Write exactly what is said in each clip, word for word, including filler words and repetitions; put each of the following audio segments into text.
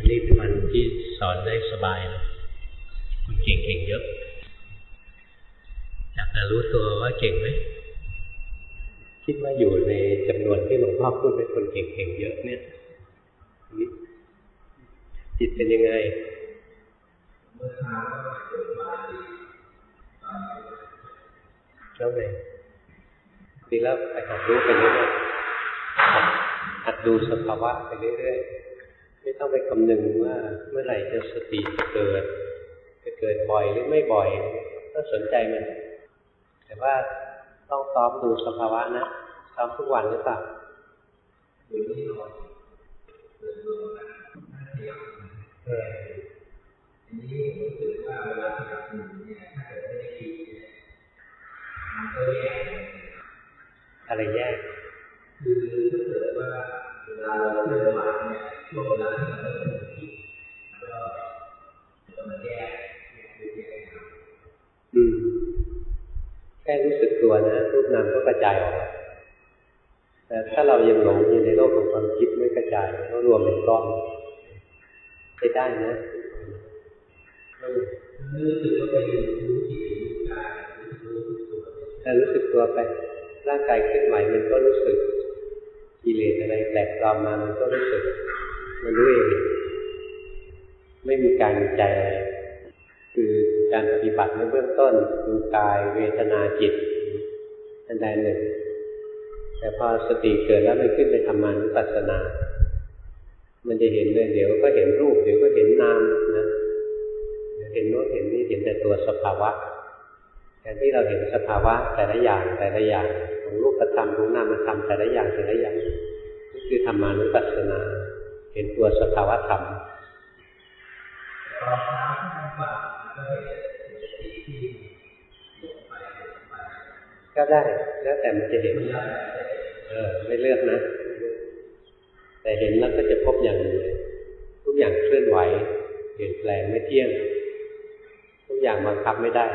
นี่เป็นวันที่สอนได้สบายนะคุณเก่งๆเยอะอยากจะรู้ตัวว่าเก่งไหมคิดว่าอยู่ในจำนวนที่หลวงพ่อพูดเป็นคนเก่งๆเยอะเนี่ยจิตเป็นยังไงเมื่อเช้าก็เกิดมาดีแล้วไงดีแล้วไปหัดรู้ไปเรื่อยๆหัดดูสภาวะไปเรื่อยๆไม่ต้องไปคำนึงว่าเมื่อไหร่จะสติเกิดจะเกิดบ่อยหรือไม่บ่อยก็สนใจมันแต่ว่าต้องซ้อมดูสภาวะนะซ้อมทุกวันหรือเปล่าอยู่นี่หน่อยเดินลงนะเที่ยวเออทีนี้รู้สึกว่าเวลาที่ทำอยู่เนี่ยถ้าเกิดไม่ได้คิดเนี่ยมันก็แยกอะไรแยกคือถ้าเกิดว่าเวลาเราเดินมาเนี่ยช่วงเวลาที่มันเริ่มคิดก็ก็มันแยกแยกแยกอืมแค่รู้สึกตัวนะรูปนามก็กระจายออกแต่ถ้าเรายังหลงอยู่ในโลกของความคิดไม่กระจายก็รวมเป็นก้อนใช้ได้นะรู้สึกว่าไปรู้จิตรู้กายรู้สึกตัวแต่รู้สึกตัวไปร่างกายเคลื่อนไหวมันก็รู้สึกกิเลสอะไรแปลกปลอมมามันก็รู้สึกมันรู้เองไม่มีการใจอะไรคือการปฏิบัติในเบื้องต้นดูกายเวทนาจิตอันใดหนึ่งแต่พอสติเกิดแล้วมันขึ้นไปทำมานุปัสสนามันจะเห็นเลยเดี๋ยวก็เห็นรูปเดี๋ยวก็เห็นนามนะเห็นโน้นเห็นนี่เห็นแต่ตัวสภาวะแทนที่เราเห็นสภาวะแต่ละอย่างแต่ละอย่างของรูปธรรมของนามธรรมแต่ละอย่างแต่ละอย่างนี่คือธรรมานุปัสสนาเห็นตัวสภาวะธรรมตอนเช้าที่มันฝันก็เห็นสติที่หลงไปหลงไปก็ได้แล้วแต่มันจะเห็นเออไม่เลือกนะแต่เห็นแล้วก็จะพบอย่างหนึ่งทุกอย่างเคลื่อนไหวเปลี่ยนแปลงไม่เที่ยงทุกอย่างบังคับไม่ได้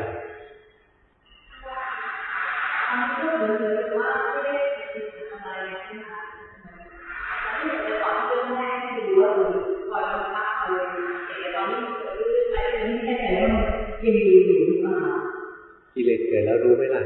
อันนี้ก็เหมือนว่าไม่ได้ติดอะไรใช่ไหมคะที่จะสอนเรื่องแรกที่ดูว่าก่อนบังคับเลยแต่ตอนนี้เกิดเรื่องอะไรนี้แค่แต่ว่ายังดูอยู่หรือเปล่ากิเลสเกิดแล้วรู้ไหมล่ะ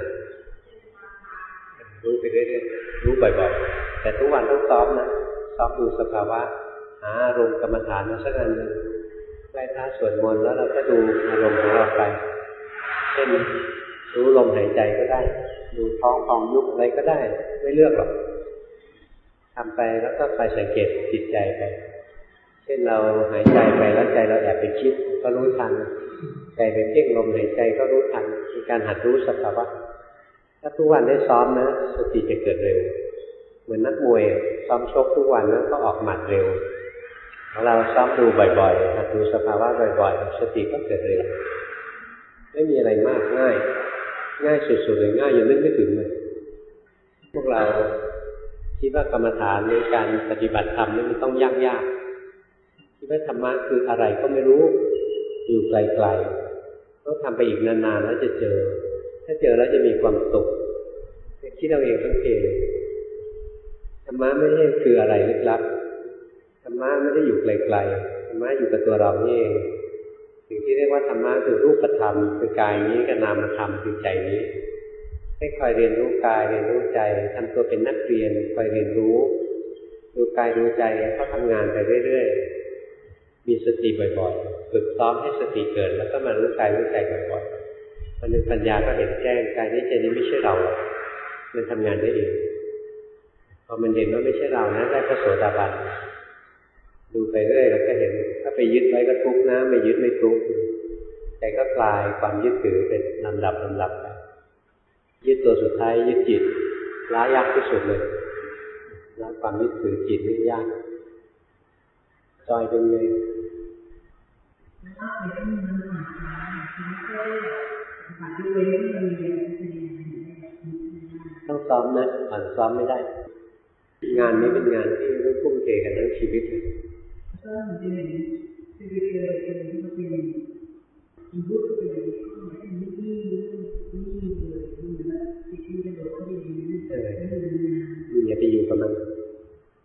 รู้ไปเรื่อยๆรู้บ่อยๆแต่ทุกวันต้องซ้อมนะซ้อมดูสภาวะหาอารมณ์กรรมฐานมาสักอันหนึ่งไหว้พระสวดมนต์แล้วเราก็ดูอารมณ์ของเราไปเช่นรู้ลมหายใจก็ได้ดูท้องพองยุบอะไรก็ได้ไม่เลือกหรอกทำไปแล้วก็ไปสังเกตจิตใจไปเช่นเราหายใจไปแล้วใจเราแอบไปคิดก็รู้ทันใจไปเพ่งลมหายใจก็รู้ทันมีการหัดรู้สภาวะถ้าทุกวันได้ซ้อมนะสติจะเกิดเร็วเหมือนนักมวยซ้อมชกทุกวันแล้วก็ออกหมัดเร็วเราซ้อมดูบ่อยๆหัดดูสภาวะบ่อยๆสติก็เกิดเร็วไม่มีอะไรมากง่ายง่ายสุดๆเลยง่ายยังนึกไม่ถึงเลยพวกเราคิดว่ากรรมฐานในการปฏิบัติธรรมนี่มันต้องยากๆคิดว่าธรรมะคืออะไรก็ไม่รู้อยู่ไกลๆต้องทำไปอีกนานๆแล้วจะเจอถ้าเจอแล้วจะมีความสุขคิดเอาเองทั้งเพลธรรมะไม่ใช่คืออะไรลึกลับธรรมะไม่ได้อยู่ไกลๆธรรมะอยู่กับตัวเรานี่เองสิ่งที่เรียกว่าธรรมะคือรูปธรรมคือกายนี้กับนามธรรมคือใจนี้ให้คอยเรียนรู้กายเรียนรู้ใจทำตัวเป็นนักเรียนคอยเรียนรู้ดูกายดูใจเขาทำงานไปเรื่อยๆมีสติบ่อยๆฝึกซ้อมให้สติเกิดแล้วก็มารู้กายรู้ใจบ่อยๆวันหนึ่งปัญญาก็เห็นแจ้งกายนี้ใจนี้ไม่ใช่เรามันทำงานได้เองพอมันเห็นว่าไม่ใช่เรานะได้พระโสดาบันดูไปเรื่อยแล้วก็เห็นถ้าไปยึดไว้ก็ทุกข์นะไม่ยึดไม่ทุกข์ใจก็คลายความยึดถือเป็นลำดับลำดับไปยึดตัวสุดท้ายยึดจิตล้ายากที่สุดเลยล้าความยึดถือจิตนี่ยากจอยเป็นไงต้องซ้อมนะผ่านซ้อมไม่ได้งานนี้เป็นงานที่ต้องทุ่มเทกันทั้งชีวิตเลยอย่าไปอยู่กับมัน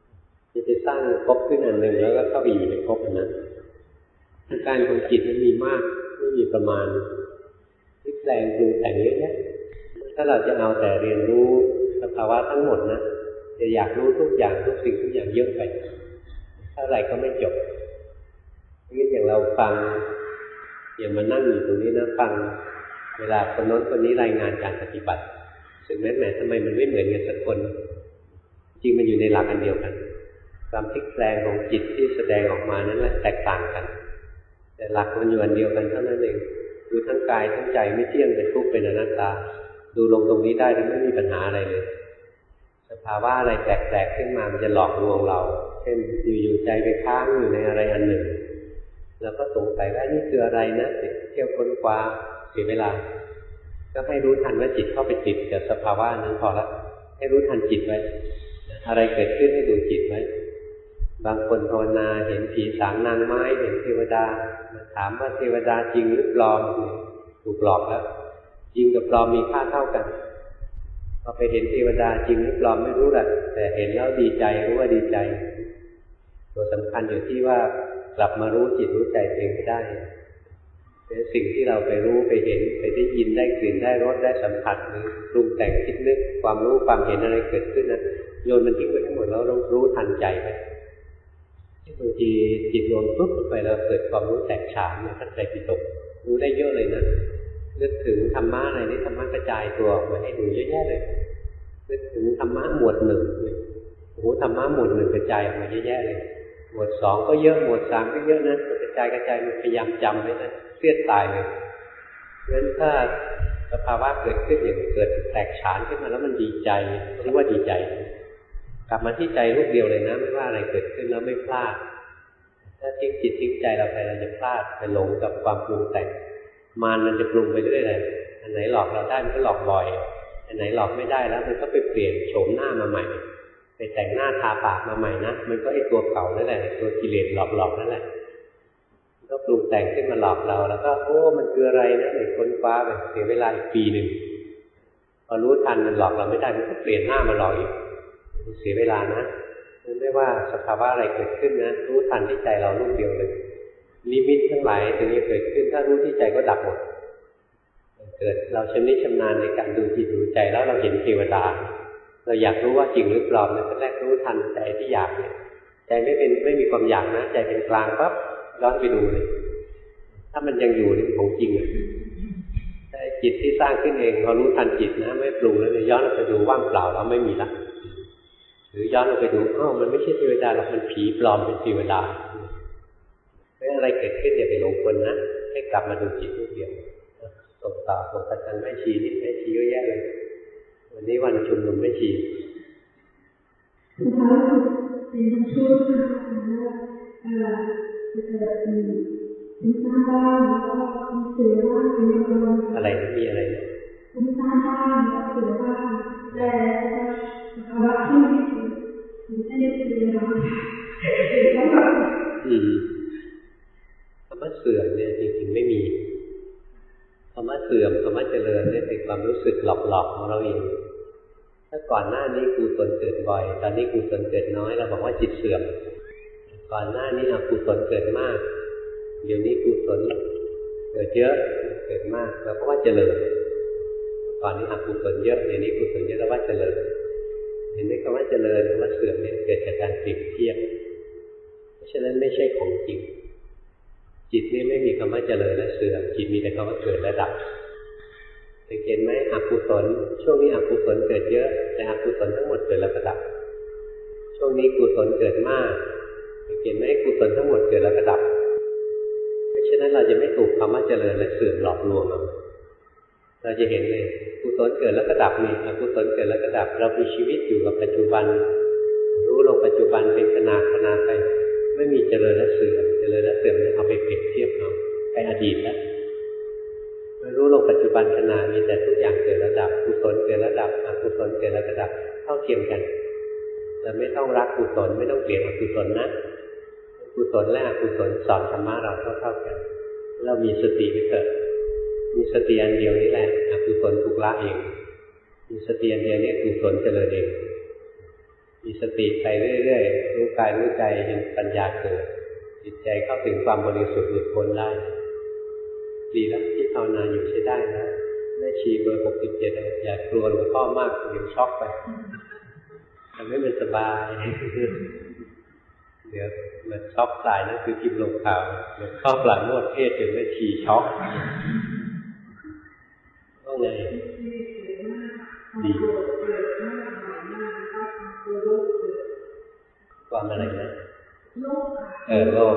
จะไปสร้างภพขึ้นอันหนึ่งแล้วก็เข้าไปอยู่ในภพนั้นอาการของจิตมันมีมากไม่มีประมาณพลิกแปลงปรุงแต่งเยอะแยะถ้าเราจะเอาแต่เรียนรู้สภาวะทั้งหมดนะจะอยากรู้ทุกอย่างทุกสิ่งทุกอย่างเยอะไปเท่าไหร่ก็ไม่จบงั้นอย่างเราฟังอย่างมานั่งอยู่ตรงนี้นะฟังเวลาคนโน้นคนนี้รายงานการปฏิบัติสึกแม้แม้ทำไมมันไม่เหมือนกันสักคนจริงมันอยู่ในหลักอันเดียวกันความพลิกแปลงของจิตที่แสดงออกมานั้นแหละแตกต่างกันแต่หลักมันอยู่อันเดียวกันเท่านั้นเองดูทั้งกายทั้งใจไม่เที่ยงเป็นทุกข์เป็นอนัตตาดูลงตรงนี้ได้แล้วไม่มีปัญหาอะไรเลยสภาวะอะไรแปลกๆขึ้นมามันจะหลอกลวงเราเช่นอยู่ๆใจไปค้างอยู่ในอะไรอันหนึ่งแล้วก็สงสัยว่านี่คืออะไรนะเที่ยวค้นคว้าเสียเวลาก็ให้รู้ทันว่าจิตเข้าไปติดกับสภาวะนั้นพอละให้รู้ทันจิตไว้อะไรเกิดขึ้นให้ดูจิตไว้บางคนภาวนาเห็นผีสางนางไม้เห็นเทวดามาถามว่าเทวดาจริงหรือปลอมถูกหลอกแล้วจริงกับปลอมมีค่าเท่ากันพอไปเห็นเทวดาจริงหรือปลอมไม่รู้แหละแต่เห็นแล้วดีใจรู้ว่าดีใจตัวสำคัญอยู่ที่ว่ากลับมารู้จิตรู้ใจตัวเองได้เป็นสิ่งที่เราไปรู้ไปเห็นไปได้ยินได้กลิ่นได้รสได้สัมผัสหรือปรุงแต่งคิดนึกความรู้ความเห็นอะไรเกิดขึ้นนะโยนมันทิ้งไปทั้งหมดแล้วเรารู้ทันใจไปบางทีจิตรวมปุ๊บไปแล้วเกิดความรู้แตกฉานในขั้นใจปิฎกรู้ได้เยอะเลยนะนึกถึงธรรมะอะไรนี่ธรรมะกระจายตัวออกมาให้ดูเยอะแยะเลยนึกถึงธรรมะหมวดหนึ่งโอ้โหธรรมะหมวดหนึ่งกระจายออกมาเยอะแยะเลยหมวดสองก็เยอะหมวดสามก็เยอะนะกระจายกระจายมันพยายามจำไว้นะเครียดตายเลยเพราะฉะนั้นถ้าสภาวะเกิดขึ้นอย่างเกิดแตกฉานขึ้นมาแล้วมันดีใจรู้ว่าดีใจกลับมาที่ใจรูปเดียวเลยนะไม่ว่าอะไรเกิดขึ้นแล้วไม่พลาดถ้าทิ้งจิตทิ้งใจเราไปเราจะพลาดไปหลงกับความปรุงแต่งมารมันจะปรุงไปเรื่อยเลยอันไหนหลอกเราได้มันก็หลอกบ่อยอันไหนหลอกไม่ได้แล้วมันก็ไปเปลี่ยนโฉมหน้ามาใหม่ไปแต่งหน้าทาปากมาใหม่นะมันก็ไอ้ตัวเก่านั่นแหละตัวกิเลสหลอกๆนั่นแหละก็ปรุงแต่งขึ้นมาหลอกเราแล้วก็โอ้มันคืออะไรนะไอ้ค้นคว้าไปเสียเวลาอีกปีหนึ่งพอรู้ทันมันหลอกเราไม่ได้มันก็เปลี่ยนหน้ามาหลอกอีกเสียเวลานะไม่ว่าสภาวะอะไรเกิดขึ้นนะรู้ทันที่ใจเราลูกเดียวเลยนิมิตทั้งหลายถึงจะเกิดขึ้นถ้ารู้ที่ใจก็ดับหมดเกิดเราชำนิชำนาญในการดูจิตดูใจแล้วเราเห็นเทวดาเราอยากรู้ว่าจริงหรือปลอมเนี่ยแรกรู้ทันใจที่อยากเนี่ยใจไม่เป็นไม่มีความอยากนะใจเป็นกลางปั๊บย้อนไปดูเลยถ้ามันยังอยู่นี่ของจริงเลยแต่จิตที่สร้างขึ้นเองเรารู้ทันจิตนะไม่ปรุงแล้วเนี่ยย้อนไปดูว่างเปล่าแล้วไม่มีละหรือย้อนไปดูอ้าวมันไม่ใช่เทวดาหรอกมันผีปลอมเป็นเทวดาไม่อะไรเกิดขึ้นอย่าไปหลงกลนะให้กลับมาดูจิตทุกเดียวส่งต่อส่งประจันไม่ชีนี่ไม่ชีเยอะแยะเลยวันนี้วันชุมนุมไม่ชีสุดท้ายเป็นคำพูดว่าเอ่อจะเกิดมีมีสร้างบ้านแล้วก็มีเสือบ้านเป็นอะไรมีอะไรมีสร้างบ้านแล้วเสือบ้านแต่ภาวะที่ไม่ถึงไม่ได้เสือบ้านแล้วก็อืมคำว่าเสื่อมเนี่ยจริงๆไม่มีคำว่าเสื่อมคำว่าเจริญเนี่ยเป็นความรู้สึกหลอกๆของเราเองถ้าก่อนหน้านี้กุศลเกิดบ่อยตอนนี้กุศลเกิดน้อยเราบอกว่าจิตเสื่อมก่อนหน้านี้อกุศลเกิดมากเดี๋ยวนี้กุศลเกิดเยอะเกิดมากเราก็ว่าเจริญก่อนนี้อกุศลเยอะเดี๋ยวนี้กุศลเยอะเราว่าเจริญเห็นไหมคำว่าเจริญคำว่าเสื่อมเนี่ยเกิดจากการเปรียบเทียบเพราะฉะนั้นไม่ใช่ของจริงจิตนี่ไม่มีคำว่าเจริญและเสื่อมจิตมีแต่คำว่าเกิดและดับสังเกตไหมอกุศลช่วงนี้อกุศลเกิดเยอะแต่อกุศลทั้งหมดเกิดแล้วก็ดับช่วงนี้กุศลเกิดมากสังเกตไหมกุศลทั้งหมดเกิดแล้วก็ดับเพราะฉะนั้นเราจะไม่ถูกคำว่าเจริญและเสื่อมหลอกลวงเราเราจะเห็นเลยกุศลเกิดแล้วก็ดับนี่อกุศลเกิดแล้วก็ดับเรามีชีวิตอยู่กับปัจจุบันรู้ลงปัจจุบันเป็นขณะขณะไปไม่มีเจริญและเสื่อมเจริญและเสื่อมเนี่ยเอาไปเปรียบเทียบเอาไปอดีตแล้วไม่รู้ลงปัจจุบันขณะมีแต่ทุกอย่างเกิดแล้วดับกุศลเกิดแล้วดับอกุศลเกิดแล้วดับเท่าเทียมกันเราไม่ต้องรักกุศลไม่ต้องเกลียดอกุศลนะกุศลและอกุศลสอนธรรมะเราเท่าๆกันเรามีสติไปเถิดมีสติอันเดียวนี้แหละอกุศลถูกละเองมีสติอันเดียวนี้กุศลเจริญเองมีสติไปเรื่อยๆรู้กายรู้ใจจนปัญญาเกิดจิตใจเข้าถึงความบริสุทธิ์หลุดพ้นได้ดีแล้วที่ภาวนาอยู่ใช้ได้นะแม่ชีเบอร์หกสิบเจ็ดอย่ากลัวหลวงพ่อมากเดี๋ยวช็อกไปทำให้มันสบายเดี๋ยวมันช็อกตายนั่นคือพิมพ์ลงข่าวหลวงพ่อปราโมทย์เทศจนแม่ชีช็อกว่าไงดีความอะไรนะเออโลก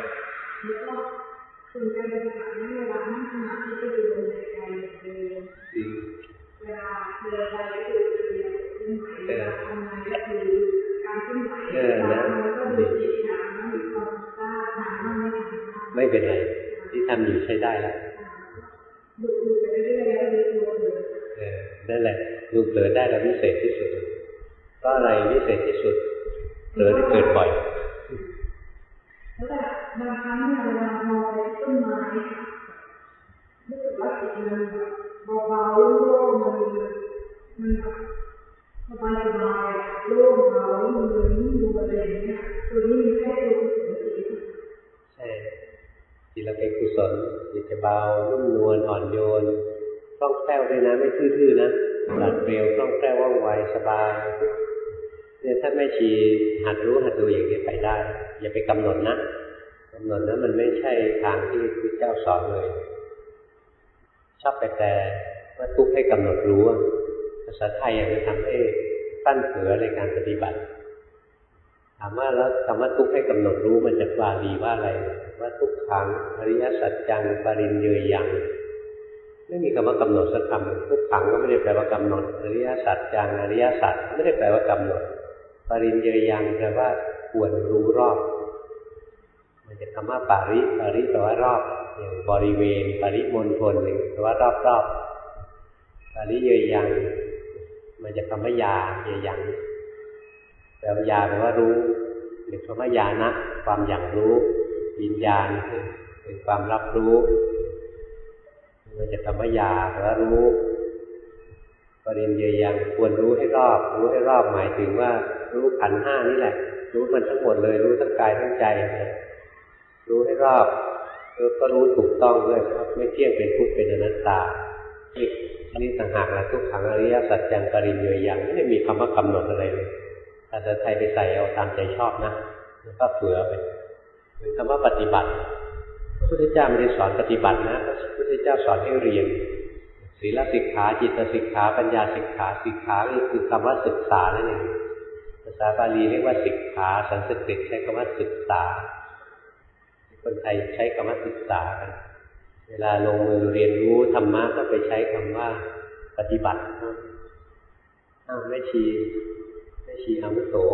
คือการปฏิบัติในเวลานั่งสมาธิก็ดูลมหายใจเวลาเวลาใดก็ดูเดียวเวลาทำงานก็คือการเคลื่อนไหวเวลาก็ดูจิตนะมันมีความกล้าทำไม่ทำไม่เป็นไรที่ทำอยู่ใช้ได้แล้วดูไปเรื่อยๆแล้วดูตัวเลยเออนั่นแหละดูเผลอได้แล้ววิเศษที่สุดก็อะไรวิเศษที่สุดเผลอที่เกิดบ่อยแล้วแต่บางครั้งเนี่ยเวลามองไปต้นไม้รู้สึกว่าจิตมันเบาๆโล่งๆมันมันสบายสบายโล่งเบามันเลยนิ่งดูอะไรอย่างเงี้ยตัวนี้มีแค่ตัวกุศลใช่จิตเราเป็นกุศลจิตจะเบานุ่มนวลอ่อนโยนคล่องแคล่วด้วยนะไม่ทื่อๆนะหลัดเร็วคล่องแคล่วว่องไวสบายเนี่ยถ้าแม่ชีหัดรู้หัดดูอย่างนี้ไปได้อย่าไปกำหนดนะกำหนดนั้นมันไม่ใช่ทางที่พระเจ้าสอนเลยชอบไปแต่ว่าทุกข์ให้กำหนดรู้ภาษาไทยมันทำให้ตั้นเผือในการปฏิบัติถามว่าแล้วคำว่าทุกข์ให้กำหนดรู้มันจะบาลีว่าอะไรว่าทุกขังอริยสัจจังปริญเยยังไม่มีคำว่ากำหนดสักคำทุกขังก็ไม่ได้แปลว่ากำหนดอริยสัจจังอริยสัจไม่ได้แปลว่ากำหนดปริญเยยังแปลว่าควรรู้รอบมันจะคำว่าปาริปาริแปลว่ารอบอย่างบริเวณปริมณฑลหนึ่งแปลว่ารอบรอบปาริเยยังมันจะคำว่ายาเยยังแปลว่ายาแปลว่ารู้หรือคำว่ายานะความอย่างรู้วิญญาณเป็นความรับรู้มันจะคำว่ายาแปลว่ารู้ปริญเยยังควรรู้ให้รอบรู้ให้รอบหมายถึงว่ารู้ขันธ์ห้านี่แหละรู้มันทั้งหมดเลยรู้ทั้งกายทั้งใจรู้ให้รอบแล้วก็รู้ถูกต้องด้วยว่าไม่เที่ยงเป็นทุกข์เป็นอนัตตานี่อันนี้ต่างหากละทุกขังอริยสัจจังปริญเยยังไม่ได้มีคำว่ากำหนดอะไรเลยภาษาไทยไปใส่เอาตามใจชอบนะแล้วก็เฟือไปเป็นคำว่าปฏิบัติพระพุทธเจ้าไม่ได้สอนปฏิบัตินะพระพุทธเจ้าสอนให้เรียนศีลสิกขาจิตสิกขาปัญญาสิกขาสิกขาคือคำว่าศึกษานั่นเองภาษาบาลีเรียกว่าสิกขาสันสกฤตใช้คำว่าศึกษาคนไทยใช้คำว่าศึกษากันเวลาลงมือเรียนรู้ธรรมะก็ไปใช้คำว่าปฏิบัติอ้าวแม่ชีแม่ชีอาวุโส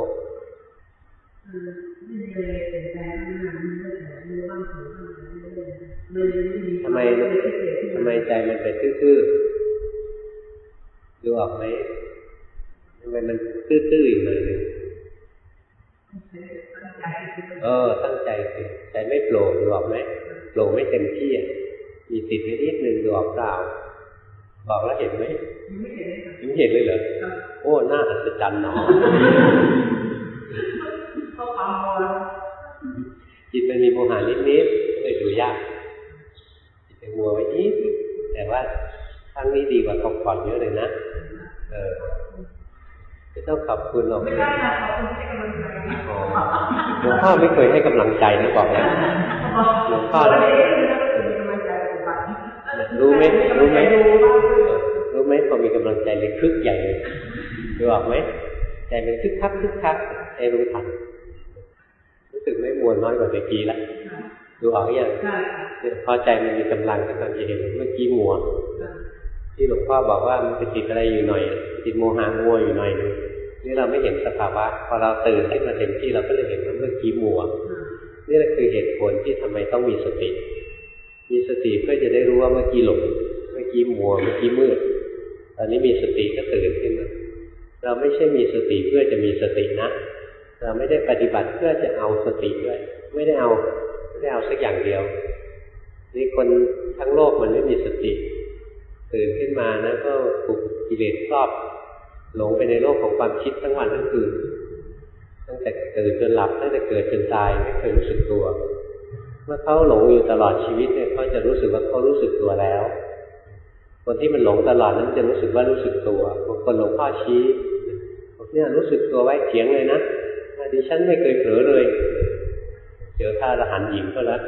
ทำไมทำไมใจมันเป็นทื่อๆดูออกไหมทำไมมันตื้อๆอยู่เลยเออตั้งใจสิใจไม่โปร่งดูออกไหมโปร่งไม่เต็มที่มีติดนิดนิดนึงดูออกเปล่าบอกแล้วเห็นไหมไม่เห็นเลยเหรอโอ้น่าอัศจรรย์หนอจิตมันมีโมหะนิดนิดเลยดูยากจิตเป็นมัวไว้นิดแต่ว่าครั้งนี้ดีกว่าตกก่อนเยอะเลยนะเออไม่ต้องขอบคุณหรอกไม่ได้ขอบคุณให้กำลังใจหลวงพ่อไม่เคยให้กำลังใจนะบอกเลยหลวงพ่อนะรู้ไหมรู้ไหมรู้ไหมพอมีกำลังใจเลยคึกใหญ่เลยดูออกไหมใจมันคึกคักคึกคักไอ้รู้ทันรู้สึกไม่มวนน้อยกว่าเมื่อกี้ละดูออกยังพอใจมันมีกำลังก็ตอนจะเห็นเมื่อกี้มัวที่หลวงพ่อบอกว่ามันติดอะไรอยู่หน่อยติดโมหะมัวอยู่หน่อยนึงนี่เราไม่เห็นสภาวะพอเราตื่นขึ้นมาเต็มที่เราก็เลยเห็นว่าเมื่อกี้มัวนี่แหละคือเหตุผลที่ทำไมต้องมีสติมีสติเพื่อจะได้รู้ว่าเมื่อกี้หลงเมื่อกี้มัวเมื่อกี้มืดตอนนี้มีสติก็ตื่นขึ้นมาเราไม่ใช่มีสติเพื่อจะมีสตินะเราไม่ได้ปฏิบัติเพื่อจะเอาสติด้วยไม่ได้เอาไม่ได้เอาสักอย่างเดียวนี่คนทั้งโลกมันไม่มีสติตื่นขึ้นมานะก็ถูกกิเลสครอบหลงไปในโลกของความคิดทั้งวันทั้งคืนตั้งแต่เกิดจนหลับตั้งแต่เกิดจนตายไม่เคยรู้สึกตัวเมื่อเขาหลงอยู่ตลอดชีวิตเนี่ยเขาจะรู้สึกว่าเขารู้สึกตัวแล้วคนที่มันหลงตลอดนั้นจะรู้สึกว่ารู้สึกตัวบางคนหลวงพ่อชี้บอกเนี่ยรู้สึกตัวไว้เถียงเลยนะดิฉันไม่เคยเผลอเลยเจอพระอรหันต์หญิงก็แล้ว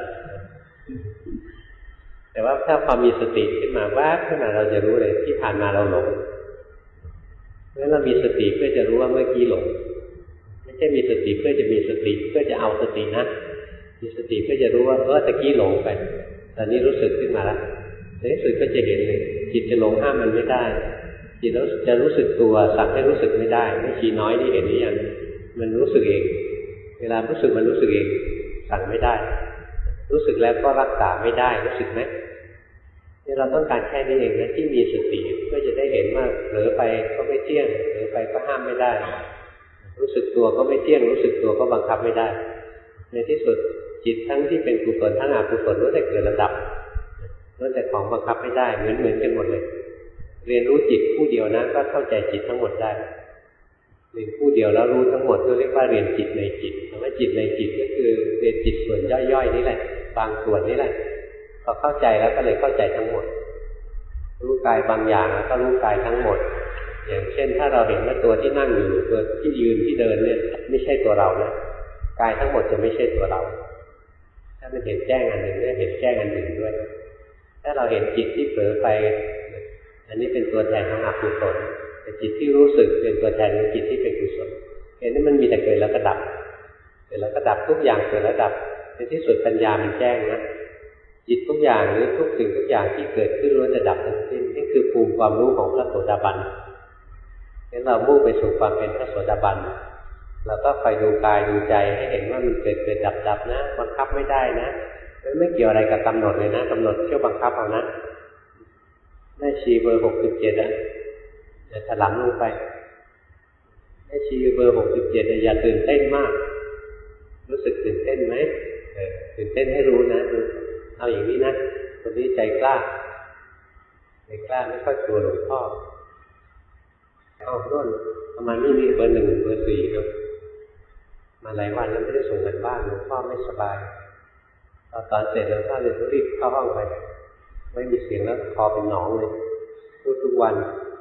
แต่ว่าถ้าพอมีสติขึ้นมาแวบขึ้นมาเราจะรู้เลยที่ผ่านมาเราหลงเพราะฉะนั้นเรามีสติเพื่อจะรู้ว่าเมื่อกี้หลงไม่ใช่มีสติเพื่อจะมีสติเพื่อจะเอาสตินะมีสติเพื่อจะรู้ว่าเออตะกี้หลงไปตอนนี้รู้สึกขึ้นมาแล้วในที่สุดก็จะเห็นเลยจิตจะหลงห้ามมันไม่ได้จิตจะรู้สึกตัวสั่งให้รู้สึกไม่ได้ไม่ชี้น้อยนี่เห็นหรือยังมันรู้สึกเองเวลารู้สึกมันรู้สึกเองสั่งไม่ได้รู้สึกแล้วก็รักษาไม่ได้รู้สึกไหมนี่เราต้องการแค่นี้เองนะที่มีสติเพื่อจะได้เห็นว่าเผลอไปก็ไม่เที่ยงเผลอไปก็ห้ามไม่ได้รู้สึกตัวก็ไม่เที่ยงรู้สึกตัวก็บังคับไม่ได้ในที่สุดจิตทั้งที่เป็นกุศลทั้งอกุศลล้วนแต่เกิดระดับล้วนแต่ของบังคับไม่ได้เหมือนเหมือนกันหมดเลยเรียนรู้จิตผู้เดียวนะก็เข้าใจจิตทั้งหมดได้เรียนผู้เดียวแล้วรู้ทั้งหมดก็เรียกว่าเรียนจิตในจิตคำว่าจิตในจิตก็คือเรียนจิตส่วนย่อยๆนี่แหละบางส่วนนี่แหละพอเข้าใจแล้วก็เลยเข้าใจทั้งหมดรู้กายบางอย่างแล้วก็รู้กายทั้งหมดอย่างเช่นถ้าเราเห็นว่าตัวที่นั่งอยู่ตัวที่ยืนที่เดินเนี่ยไม่ใช่ตัวเรานะกายทั้งหมดจะไม่ใช่ตัวเราถ้ามันเห็นแจ้งอันหนึ่งเนี่ยเห็นแจ้งอันหนึ่งด้วยถ้าเราเห็นจิตที่เผลอไปอันนี้เป็นตัวแทนของอกุศลแต่จิตที่รู้สึกเป็นตัวแทนของจิตที่เป็นกุศลเห็นนี่มันมีแต่เกิดแล้วก็ดับเกิดแล้วก็ดับทุกอย่างเกิดแล้วดับในที่สุดปัญญามันแจ้งนะจิตทุกอย่างหรือทุกสิ่งทุกอย่างที่เกิดขึ้นล้วนจะดับทั้งสิ้นนี่คือภูมิความรู้ของพระโสดาบันงั้นเรามุ่งไปสู่ความเป็นพระโสดาบันเราก็คอยดูกายดูใจให้เห็นว่ามันเกิดเกิดดับดับนะบังคับไม่ได้นะมันไม่เกี่ยวอะไรกับกำหนดเลยนะกำหนดเที่ยวบังคับเอานะแม่ชีเบอร์หกสิบเจ็ดอ่ะอย่าถลำลงไปแม่ชีเบอร์หกสิบเจ็ดอย่าตื่นเต้นมากรู้สึกตื่นเต้นไหมเออตื่นเต้นให้รู้นะเอาอย่างนี้นะคนนี้ใจกล้าใจกล้าไม่ค่อยกลัวหลวงพ่อเอาโน่นประมาณนี้นี่เบอร์หนึ่งเบอร์สี่ครับมาหลายวันแล้วไม่ได้ส่งกันบ้านหลวงพ่อไม่สบายตอนตอนเสร็จหลวงพ่อเลยต้องรีบเข้าห้องไปไม่มีเสียงแล้วคอเป็นหนองเลยพูดทุกวัน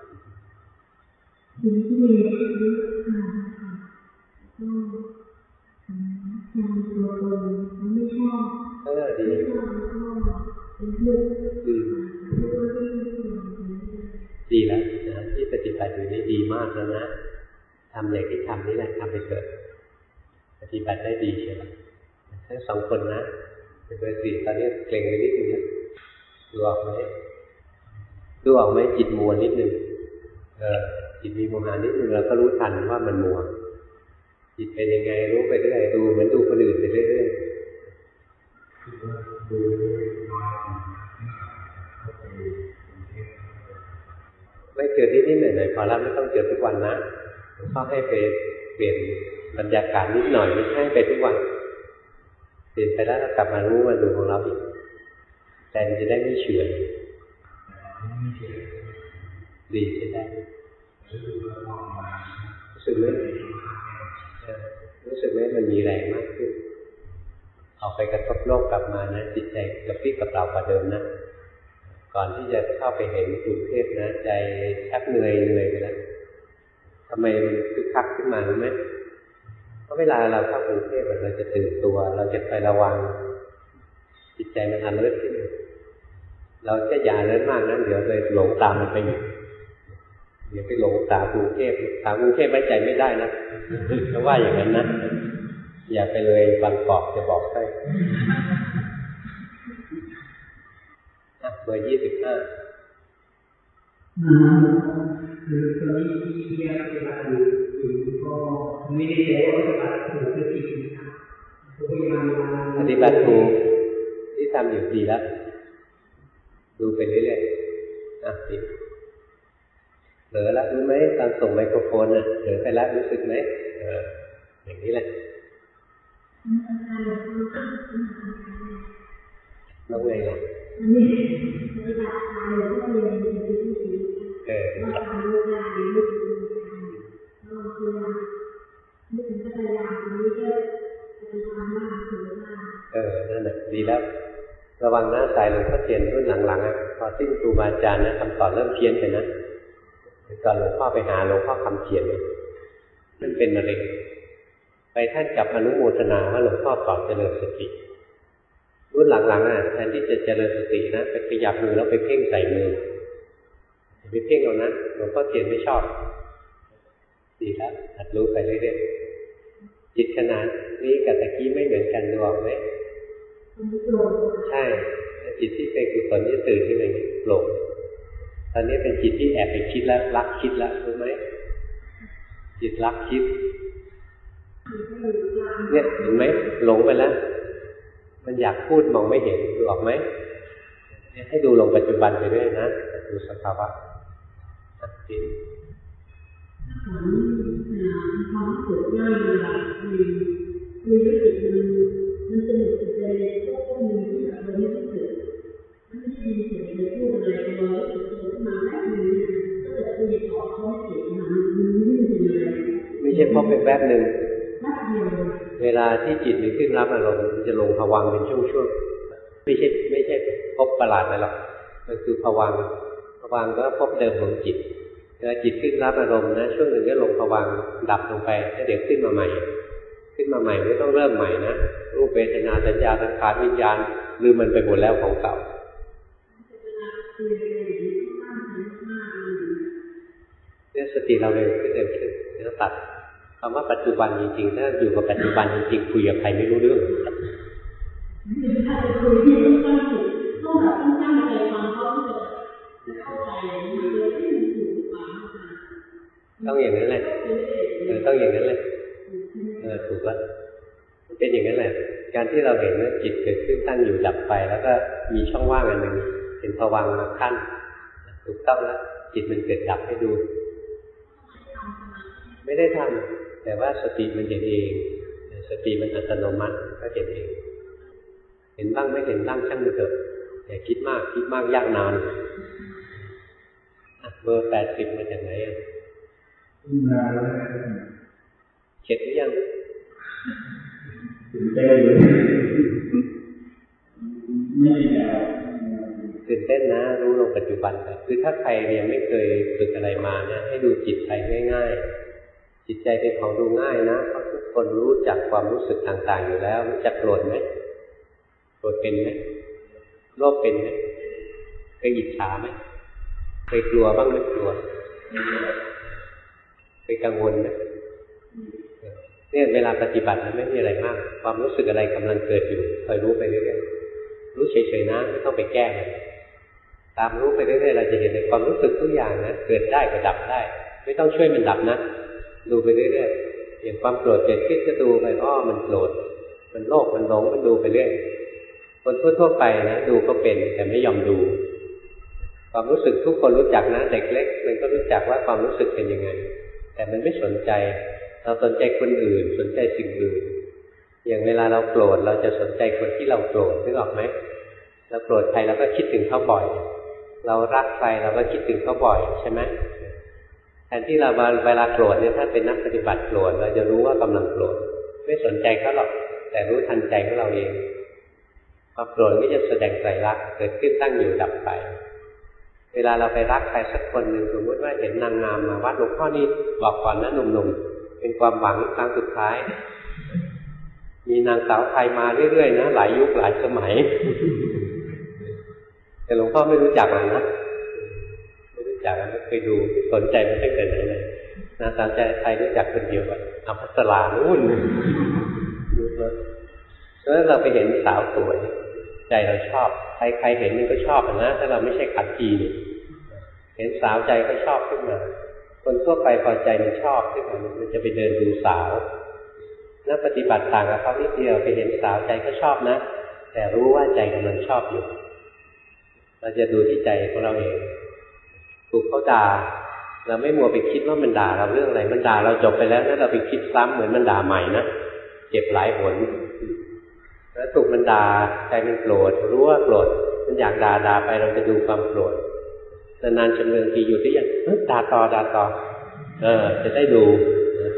สิ่งที่เรียนรู้ค่ะก็ยังตัวตนไม่ชอบเออดีไม่ชอบก็เป็นเพื่อนอืมดีแล้วนะที่ปฏิบัติอยู่นี่ดีมากแล้วนะทำอย่างที่ทำนี่แหละทำไปเถอะปฏิบัติได้ดีใช่ไหมทั้งสองคนนะเป็นเบอร์สี่ตอนนี้เกร็งไปนิดนึงนะดูออกไหมดูออกไหมจิตมัวนิดนึงเออจิตมีโมหะนิดนึงเราก็รู้ทันว่ามันมัวจิตเป็นยังไงรู้ไปเรื่อยดูเหมือนดูคนอื่นไปเรื่อยๆไม่เจอนิดนิดหน่อยหน่อยพอแล้วไม่ต้องเจอทุกวันนะต้องให้ไปเปลี่ยนบรรยากาศนิดหน่อยไม่ใช่ไปทุกวันเปลี่ยนไปแล้วกลับมารู้มาดูของเราอีกใจมันจะได้ไม่เฉื่อยดีใช่ไหมรู้สึกไหมรู้สึกไหมมันมีแรงมากขึ้นออกไปกระทบโลกกลับมานะจิตใจกระปรี้กระเปร่ากว่าเดิมนะก่อนที่จะเข้าไปเห็นกรุงเทพนะใจชักเหนื่อยเหนื่อยไปแล้วทำไมมันคึกคักขึ้นมารู้ไหมเพราะเวลาเราเข้ากรุงเทพเราจะตื่นตัวเราจะไประวังจิตใจมันอันเลิศขึ้นเราแค่อย่าเลิศมากนั้นเดี๋ยวเลยหลงตามมันไปอีกเดี๋ยวไปหลงตามกรุงเทพตามกรุงเทพไว้ใจไม่ได้นะเพราะว่าอย่างนั้นนะอย่าไปเลยบางกอกจะบอกให้เบอร์ยี่สิบห้าคือตอนนี้ที่เรียนปฏิบัติอยู่อยู่ก็ไม่ได้ใช้ปฏิบัติถูกหรือผิดนะครับพยายามปฏิบัติถูกที่ทำอยู่ดีแล้วดูไปเรื่อยๆอ่ะดีเหลือแล้วรู้ไหมตอนส่งไมโครโฟนน่ะเหลือไปแล้วรู้สึกไหมเอออย่างนี้แหละแล้วไงล่ะเออเออนั่นแหละดีแล้วระวังนะสายหลวงพ่อเทียนรุ่นหลังๆอ่ะพอสิ้นครูบาอาจารย์นะคำสอนเริ่มเพี้ยนไปนะตอนหลวงพ่อไปหาหลวงพ่อคำเขียนเลยนั่นเป็นมะเร็งไปท่านกลับอนุโมทนาว่าหลวงพ่อสอนเจริญสติรุ่นหลังๆอ่ะแทนที่จะเจริญสตินะไปขยับมือแล้วไปเพ่งใส่มือไปเพ่งเอานะหลวงพ่อเทียนไม่ชอบดีแล้วหัดรู้ไปเรื่อยๆจิตขนาดนี้กับตะกี้ไม่เหมือนกันดูออกไหมใช่จิตที่เป็นกุศลนี่ตื่นขึ้นมาโปร่งตอนนี้เป็นจิตที่แอบไปคิดแล้วรักคิดแล้วรู้ไหมจิตรักคิดเนี่ยเห็นไหมหลงไปแล้วมันอยากพูดมองไม่เห็นดูออกไหมให้ดูลงปัจจุบันไปด้วยนะดูสภาวะจริงความรู้สึกง่ายเลยคือคือรู้สึกมันมันจะหยุดใจก็มีที่แบบเราไม่รู้สึกมันไม่ได้ยินเสียงเลยพูดอะไรเรารู้สึกตัวขึ้นมาแป๊บนึงก็จะคุยต่อเขาเสียงมันมันไม่ได้ยินเลยไม่ใช่พบเป็นแป๊บนึงเวลาที่จิตมันขึ้นรับอารมณ์มันจะลงภวังค์เป็นช่วงๆไม่ใช่ไม่ใช่พบประหลาดอะไรหรอกมันคือภวังค์ภวังค์ก็พบเดิมของจิตเวลาจิตขึ้นรับอารมณ์นะช่วงหนึ่งก็ลงภวังค์ดับลงไปแล้วเดี๋ยวขึ้นมาใหม่ขึ้นมาใหม่ไม่ต้องเริ่มใหม่นะรูปเวทนาสัญญาสังขารวิญญาณลืมมันไปหมดแล้วของเก่าเนี่ยสติเราเร็วขึ้นเร็วขึ้นแล้วตัดคำว่าปัจจุบันจริงๆถ้าอยู่กับปัจจุบันจริงๆคุยกับใครไม่รู้เรื่องถ้าจะคุยที่ต้องตั้งจิตต้องแบบต้องตั้งใจฟังเขาจะเข้าใจต้องอย่างนั้นแหละเออต้องอย่างนั้นแหละเออถูกแล้วเป็นอย่างนั้นแหละการที่เราเห็นว่าจิตเกิดขึ้นตั้งอยู่ดับไปแล้วก็มีช่องว่างอันหนึ่งเป็นภวังค์มาขั้นถูกต้องแล้วจิตมันเกิดดับให้ดูไม่ได้ทำแต่ว่าสติมันเห็นเองสติมันอัตโนมัติก็เห็นเองเห็นบ้างไม่เห็นบ้างช่างมันเถอะอย่าคิดมากคิดมากยากนานเบอร์แปดสิบมาจากไหนอ่ะมาแล้วเข็ดหรือยังตื่นเต้นไม่ได้ตื่นเต้นนะรู้ลงปัจจุบันไปคือถ้าใครยังไม่เคยฝึกอะไรมานะให้ดูจิตไปง่ายๆจิตใจเป็นของดูง่ายนะเพราะทุกคนรู้จักความรู้สึกต่างๆอยู่แล้วรู้จักโกรธไหมโกรธเป็นไหมโลภเป็นไหมเคยอิจฉาไหมเคยกลัวบ้างไหมกลัวเคยกังวลไหมเนี่ยเวลาปฏิบัติมันไม่มีอะไรมากความรู้สึกอะไรกำลังเกิดอยู่คอยรู้ไปเรื่อยๆรู้เฉยๆนะไม่ต้องไปแก้มันตามรู้ไปเรื่อยๆเราจะเห็นในความรู้สึกทุกอย่างนะเกิดได้ก็ดับได้ไม่ต้องช่วยมันดับนะดูไปเรื่อยๆอย่างความโกรธเกิดขึ้นก็ดูไปอ้อมันโกรธมันโลภมันหลงมันดูไปเรื่อยคนทั่วๆไปนะดูก็เป็นแต่ไม่ยอมดูความรู้สึกทุกคนรู้จักนะเด็กเล็กมันก็รู้จักว่าความรู้สึกเป็นยังไงแต่มันไม่สนใจเราสนใจคนอื่นสนใจสิ่งอื่นอย่างเวลาเราโกรธเราจะสนใจคนที่เราโกรธนึกออกไหมเราโกรธใครเราก็คิดถึงเขาบ่อยเรารักใครเราก็คิดถึงเขาบ่อยใช่ไหมแทนที่เราเวลาโกรธเนี่ยถ้าเป็นนักปฏิบัติโกรธเราจะรู้ว่ากำลังโกรธไม่สนใจเขาหรอกแต่รู้ทันใจของเราเองความโกรธก็จะแสดงไตรลักษณ์เกิดขึ้นตั้งอยู่ดับไปเวลาเราไปรักใครสักคนหนึ่งสมมติว่าเห็นนางงามมาวัดหลวงพ่อนี่บอกก่อนนะหนุ่มๆเป็นความหวังครั้งสุดท้ายมีนางสาวไทยมาเรื่อยๆนะหลายยุคหลายสมัยแต่หลวงพ่อไม่รู้จักหรอกนะไม่รู้จักไม่เคยดูสนใจไม่ใช่เกิดไหนเลยนางสาวไทยรู้จักคนเดียวอ่ะอภัสรานู่นดูแล้วแล้วเราไปเห็นสาวสวยใจเราชอบใครๆเห็นมันก็ชอบนะถ้าเราไม่ใช่ขัดทีนี่เห็นสาวใจก็ชอบขึ้นมาคนทั่วไปพอใจมันชอบขึ้นมามันจะไปเดินดูสาวนักปฏิบัติต่างกับเขานิดเดียวไปเห็นสาวใจก็ชอบนะแต่รู้ว่าใจกำลังชอบอยู่เราจะดูที่ใจของเราเองถูกเขาด่าเราไม่มัวไปคิดว่ามันด่าเราเรื่องอะไรมันด่าเราจบไปแล้วถ้าเราไปคิดซ้ำเหมือนมันด่าใหม่นะเจ็บหลายหนแล้วถูกมันด่าใจมันโกรธรู้ว่าโกรธมันอยากด่าด่าไปเราจะดูความโกรธนานๆจำเริญทีอยู่ที่ยังด่าต่อด่าต่อเออจะได้ดู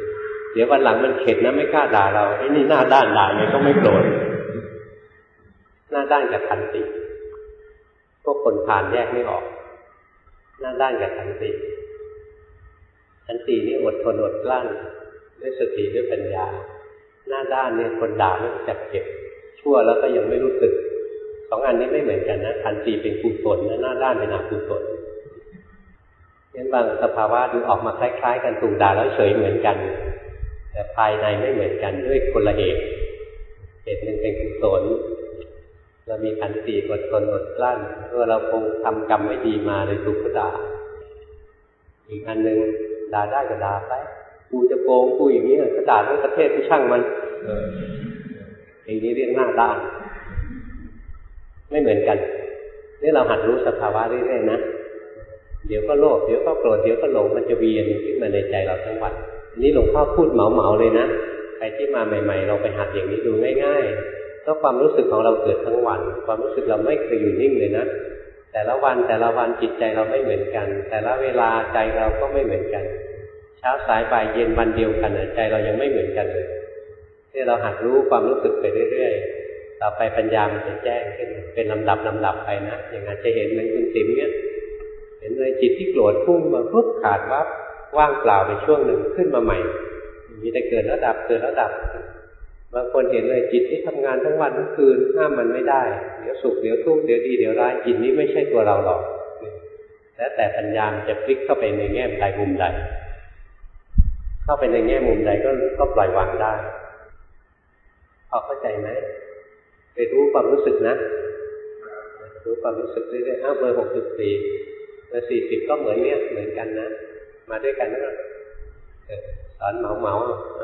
เดี๋ยววันหลังมันเข็ดนะไม่กล้าด่าเราไอ้นี่หน้าด้านด่าไงก็ไม่โกรธหน้าด้านกับขันติพวกคนผ่านแยกไม่ออกหน้าด้านกับขันติขันตินี่อดทนอดกลั้นด้วยสติด้วยปัญญาหน้าด้านเนี่ยคนด่าไม่จับเก็บชั่วแล้วก็ยังไม่รู้สึกสองอันนี้ไม่เหมือนกันนะขันติเป็นกุศลนะหน้าด้านเป็นอกุศลงั้นบางสภาวะดูออกมาคล้ายๆกันถูกด่าแล้วเฉยเหมือนกันแต่ภายในไม่เหมือนกันด้วยคนละเหตุเหตุหนึ่งเป็นกุศลเรามีขันติอดทนอดกลั้นเพราะเราคงทำกรรมไม่ดีมาเลยถูกเขาด่าอีกอันหนึ่งด่าได้ก็ด่าไปกูจะโกงกูอย่างนี้ก็ด่าทั้งประเทศที่ช่างมันเอออย่างนี้เรียกหน้าด้านไม่เหมือนกันนี่เราหัดรู้สภาวะเรื่อยๆนะเดี๋ยวก็โลภเดี๋ยวก็โกรธเดี๋ยวก็หลงมันจะเวียนขึ้นมาในใจเราทั้งวันอันนี้หลวงพ่อพูดเหมาๆเลยนะใครที่มาใหม่ๆเราไปหัดอย่างนี้ดูง่ายๆก็ความรู้สึกของเราเกิดทั้งวันความรู้สึกเราไม่เคยอยู่นิ่งเลยนะแต่ละวันแต่ละวันจิตใจเราไม่เหมือนกันแต่ละเวลาใจเราก็ไม่เหมือนกันเช้าสายบ่ายเย็นวันเดียวกันใจเรายังไม่เหมือนกันเลยที่เราหัดรู้ความรู้สึกไปเรื่อยๆต่อไปปัญญามันจะแจ้งขึ้นเป็นลำดับลำดับไปนะอย่างอาจจะเห็นเหมือนคุณติ๋มเนี่ยเห็นเลยจิตที่โกรธพุ่งมาปุ๊บขาดวับว่างเปล่าไปช่วงหนึ่งขึ้นมาใหม่มีแต่เกิดแล้วดับเกิดแล้วดับบางคนเห็นเลยจิตที่ทำงานทั้งวันทั้งคืนห้ามมันไม่ได้เดี๋ยวสุขเดี๋ยวทุกข์เดี๋ยวดีเดี๋ยวร้ายจิตนี้ไม่ใช่ตัวเราหรอกแล้วแต่ปัญญาจะพลิกเข้าไปในแง่ใดมุมใดเข้าไปในแง่มุมใดก็ก็ปล่อยวางได้พอเข้าใจไหมไปรู้ความรู้สึกนะรู้ความรู้สึกเรื่อยๆอ้าวเบอร์หกสิบสี่เบอร์สี่สิบก็เหมือนเนี้ยเหมือนกันนะมาด้วยกันนะสอนเหมาเหมา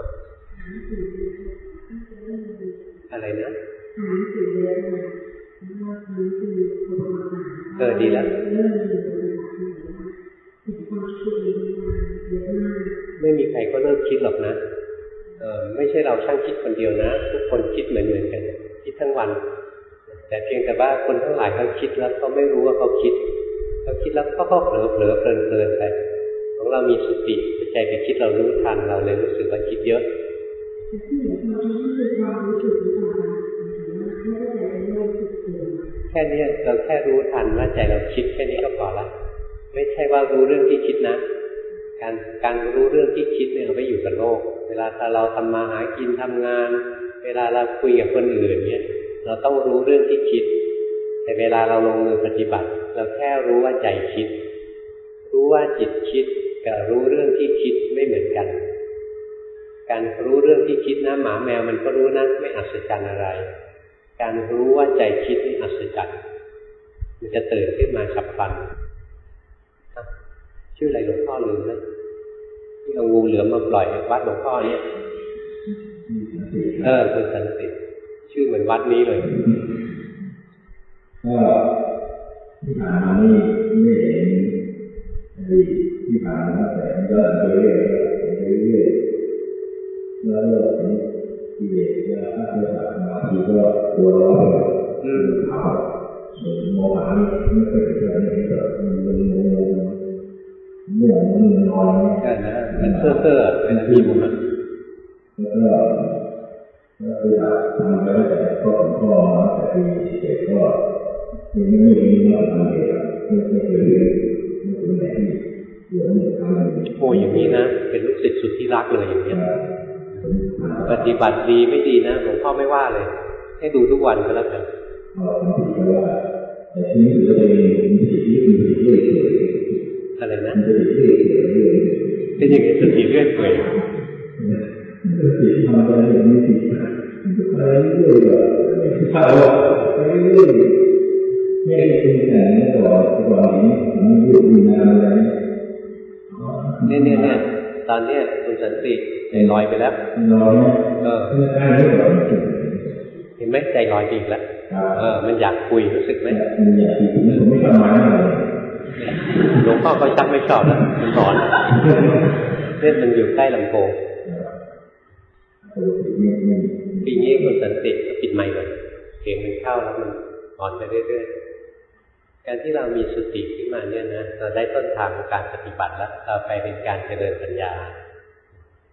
อะไรนะเออดีแล้วไม่มีใครก็เลิกคิดหรอกนะเออไม่ใช่เราช่างคิดคนเดียวนะทุกคนคิดเหมือนเหมือนกันคิดทั้งวันแต่เพียงแต่ว่าคนทั้งหลายเขาคิดแล้วเขาไม่รู้ว่าเขาคิดเขาคิดแล้วเขาก็เผลอเผลอเพลินเพลินไปของเรามีสติใจไปคิดเรารู้ทันเราเลยรู้สึกว่าคิดเยอะแค่นี้เราแค่รู้ทันว่าใจเราคิดแค่นี้ก็พอละไม่ใช่ว่ารู้เรื่องที่คิดนะการการรู้เรื่องที่คิดเนี่ยเราไม่อยู่กับโลกเวลาเราทำมาหากินทำงานเวลาเราคุยกับคนอื่นเนี่ยเราต้องรู้เรื่องที่คิดแต่เวลาเราลงมือปฏิบัติเราแค่รู้ว่าใจคิดรู้ว่าจิตคิดกับรู้เรื่องที่คิดไม่เหมือนกันการรู้เรื่องที่คิดนะหมาแมวมันก็รู้นะไม่อัศจรรย์อะไรการรู้ว่าใจคิดนี่อัศจรรย์มันจะตื่นขึ้นมาฉับพลันชื่ออะไรหลวงพ่อลืมไหมที่เอางูเหลือมมาปล่อยวัดหลวงพ่อเนี่ยเออคุณสันติชื่อเหมือนวัดนี้เลยก็ที่ผ่านมานี่ไม่เห็นที่ผ่านมาแต่ก็เรื่อยๆเรื่อยๆแล้วก็ถึงที่เด็กจะถ้าเกิดสมาธิก็ตัวร้อนอืมเอาส่วนโมหะนี่ไม่เคยเจอเลยก็มันมันเมื่อมันนอนใช่นะมันเซ่อเซ่อเป็นที่มุมอ่ะแล้วก็แล้วเวลาทำไปแต่ก็พ่อมาแต่ที่เด็กก็ยังไม่ได้ยินว่าทำเองไม่ไม่เคยเรียนไม่เคยไหนเรียนไม่ทำโอ้อย่างนี้นะเป็นลูกศิษย์สุดที่รักเลยอย่างนี้ปฏิบัติดีไม่ดีนะหลวงพ่อไม่ว่าเลยให้ดูทุกวันก็แล้วกันอะไรนะเป็นอย่างนี้สติเรื่อยเปื่อยติดทำอะไรอย่างนี้ติดอะไรเรื่อยๆถ้าเราไปเรื่อยไม่ได้เป็นแต่ก่อนก่อนนี้มันอยู่นานอะไรเนี่ยเนี่ยเนี่ยตอนนี้คุณสันติใจลอยไปแล้วลอยเออเห็นไหมใจลอยอีกแล้วเออมันอยากคุยรู้สึกไหมอยากคุยผมไม่ทำมาหลวงพ่อก็ชักไม่ชอบแล้วมันสอนเล่นมันอยู่ใกล้ลำโพงปีนี้คุณสันติปิดไมค์เลยเสียงมันเข้าแล้วมันอ่อนไปเรื่อยๆการที่เรามีสติขึ้นมาเนี่ยนะเราได้ต้นทางของการปฏิบัติแล้วเราไปเป็นการเจริญปัญญา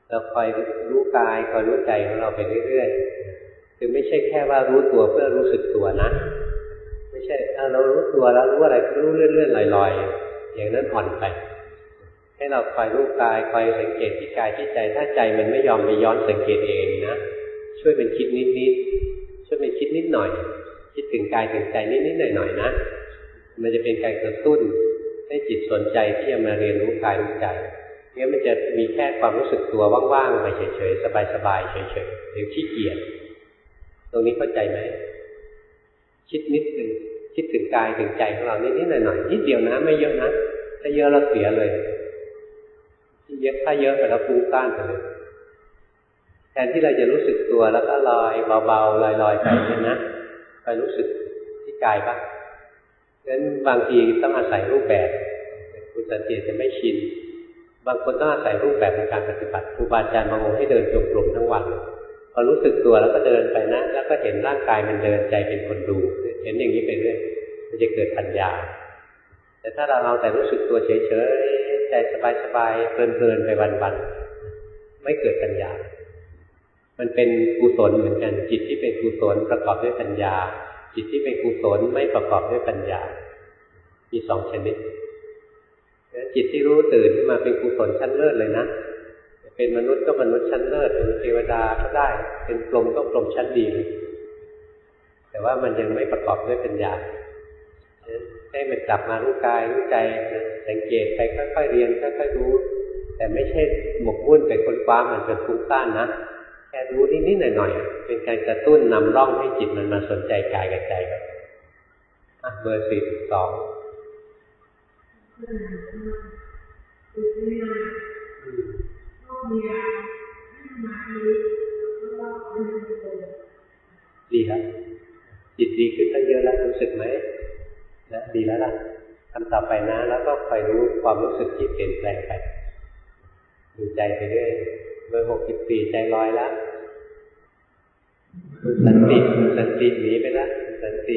เราคอยรู้กายคอยรู้ใจของเราไปเรื่อยๆคือไม่ใช่แค่ว่ารู้ตัวเพื่อรู้สึกตัวนะไม่ใช่ถ้าเรารู้ตัวแล้วรู้อะไรรู้เลื่อนๆลอยๆอย่างนั้นอ่อนไปให้เราคอยรู้กายคอยสังเกตที่กายที่ใจถ้าใจมันไม่ยอมไปย้อนสังเกตเองนะช่วยเป็นคิดนิดๆช่วยเป็นคิดนิดหน่อยคิดถึงกายถึงใจนิดๆหน่อยๆนะมันจะเป็นการกระตุ้นให้จิตสนใจที่จะมาเรียนรู้กายรู้ใจงั้นมันจะมีแค่ความรู้สึกตัวว่างๆไปเฉยๆสบายๆเฉยๆหรือขี้เกียจตรงนี้เข้าใจไหมคิดนิดนึงคิดถึงกายถึงใจของเรานิดๆหน่อยๆนิดเดียวนะไม่เยอะนะถ้าเยอะเราเสียเลยที่เยอะถ้าเยอะไปแล้วฟุ้งซ่านไปเลยแทนที่เราจะรู้สึกตัวแล้วก็ลอยเบาๆลอยๆไปเนี่ยนะไปรู้สึกที่กายบ้างงั้นบางทีต้องอาศัยรูปแบบคุณสังเกตจะไม่ชินบางคนต้องอาศัยรูปแบบในการปฏิบัติครูบาอาจารย์บางองค์ให้เดินจงกรมทั้งวันพอรู้สึกตัวแล้วก็เดินไปนะแล้วก็เห็นร่างกายมันเดินใจเป็นคนดูเห็นอย่างนี้ไปเรื่อยมันจะเกิดปัญญาแต่ถ้าเราเอาแต่รู้สึกตัวเฉยๆใจสบายๆเพลินๆไปวันๆไม่เกิดปัญญามันเป็นกุศลเหมือนกันจิตที่เป็นกุศลประกอบด้วยปัญญาจิตที่เป็นกุศลไม่ประกอบด้วยปัญญามีสองชนิดจิตที่รู้ตื่นขึ้นมาเป็นกุศลชั้นเลิศเลยนะเป็นมนุษย์ก็มนุษย์ชั้นเลิศเป็นเทวดาก็ได้เป็นพรหมก็พรหมชั้นดีแต่ว่ามันยังไม่ประกอบด้วยปัญญาให้มันกลับมารู้กายรู้ใจสังเกตไปค่อยๆเรียนค่อยๆรู้แต่ไม่ใช่หมกมุ่นไปค้นคว้ามันจนฟุ้งซ่านนะแค่รู้นิดๆหน่อยๆเป็นการกระตุ้นนำร่องให้จิตมันมาสนใจกายกับใจครับอ่ะเบอร์สี่สิบสองดีครับจิตดีขึ้นตั้งเยอะแล้วรู้สึกไหมนะดีแล้วล่ะทำต่อไปนะแล้วก็คอยรู้ความรู้สึกที่เปลี่ยนแปลงไปดูใจไปเรื่อยเบอร์หกสิบสี่ใจลอยแล้วคุณสันติคุณสันติหนีไปแล้วคุณสันติ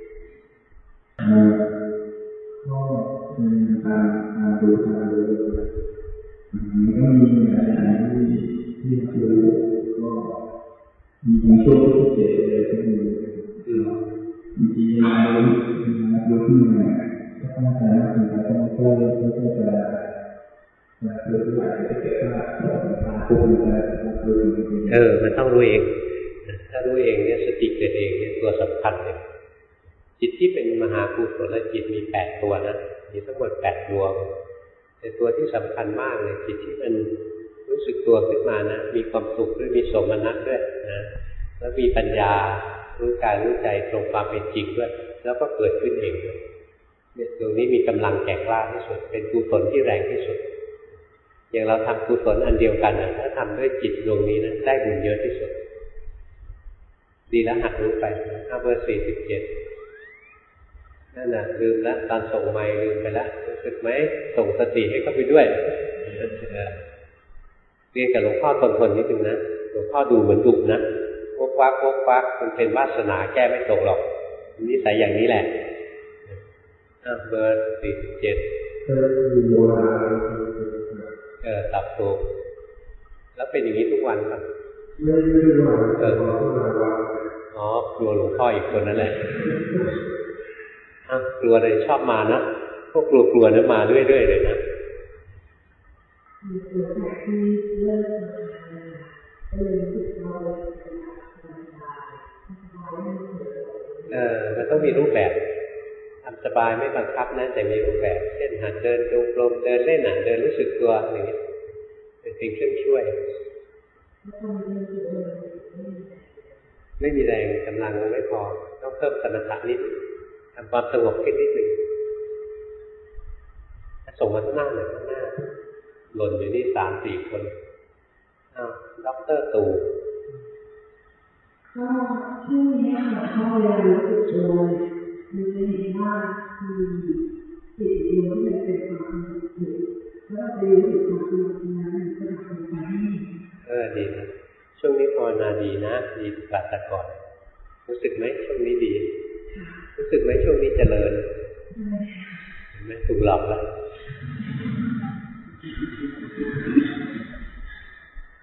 ก็มีการการดูการดูมันก็มีหลายอย่างที่ที่รู้ก็มีบางช่วงที่เจ็บเลยก็มีบางทีมารู้มารู้ขึ้นมาก็ต้องการถึงจะต้องช่วยช่วยจะจะเกิดอะไรจะเกิดว่าตาปุ๊บมันจะรู้เออมันต้องรู้เองถ้ารู้เองเนี่ยสติเกิดเองเนี่ยตัวสำคัญเลยจิตที่เป็นมหากุศลจิตมีแปดตัวนะมีทั้งหมดแปดดวงแต่ตัวที่สำคัญมากเลยจิตที่มันรู้สึกตัวขึ้นมานะมีความสุขด้วยมีโสมนัสด้วยนะแล้วมีปัญญารู้กายรู้ใจตรงความเป็นจริงด้วยแล้วก็เกิดขึ้นเองด้วยเนี่ยตรงนี้มีกำลังแก่กล้าที่สุดเป็นกุศลที่แรงที่สุดอย่างเราทำกุศลอันเดียวกันนะถ้าทำด้วยจิตดวงนี้นะได้บุญเยอะที่สุดดีแล้วหัดรู้ไปห้าเบอร์สี่สิบเจ็ดนั่นน่ะลืมแล้วตอนส่งไมค์ลืมไปแล้วรู้สึกไหมส่งสติให้เข้าไปด้วยเรียนกับหลวงพ่อทนๆนิดนึงนะหลวงพ่อดูเหมือนดุนะโวกวักโวกวักมันเป็นวาสนาแก้ไม่ตกหรอกนิสัยอย่างนี้แหละเบอร์สี่สิบเจ็ดเออตับถูกแล้วเป็นอย่างนี้ทุกวันป่ะไม่ทุกวันเอออ๋อกลัวหลวงพ่ออีกคนนั่นแหละกลัวเลยชอบมานะพวกกลัวกลัวนั้นมาเรื่อยๆเลยนะเออมันต้องมีรูปแบบทำสบายไม่บังคับนะแต่มีรูปแบบเช่นหัดเดินจงกรมเดินเล่นหัดเดินรู้สึกตัวอย่างนี้เป็นสิ่งเครื่องช่วยไม่มีแรงกำลังไม่พอต้องเพิ่มสมถะนิดทำความสงบขึ้นนิดหนึ่งส่งมาข้างหน้าหน่อยข้างหน้าหล่นอยู่นี่สามสี่คนอ้าวด็อกเตอร์ตู่ก็ช่วงนี้ค่ะเข้าเวลารู้สึกตัวมันจะเห็นว่ามีจิตดวงที่มันเป็นความสงบอยู่แล้วเราไปรู้สึกความสงบนั้นมันก็ทำให้เออดีนะช่วงนี้ภาวนาดีนะดีกว่าแต่ก่อนรู้สึกไหมช่วงนี้ดีรู้สึกไหมช่วงนี้เจริญเห็นไหมถูกหลอกแล้ว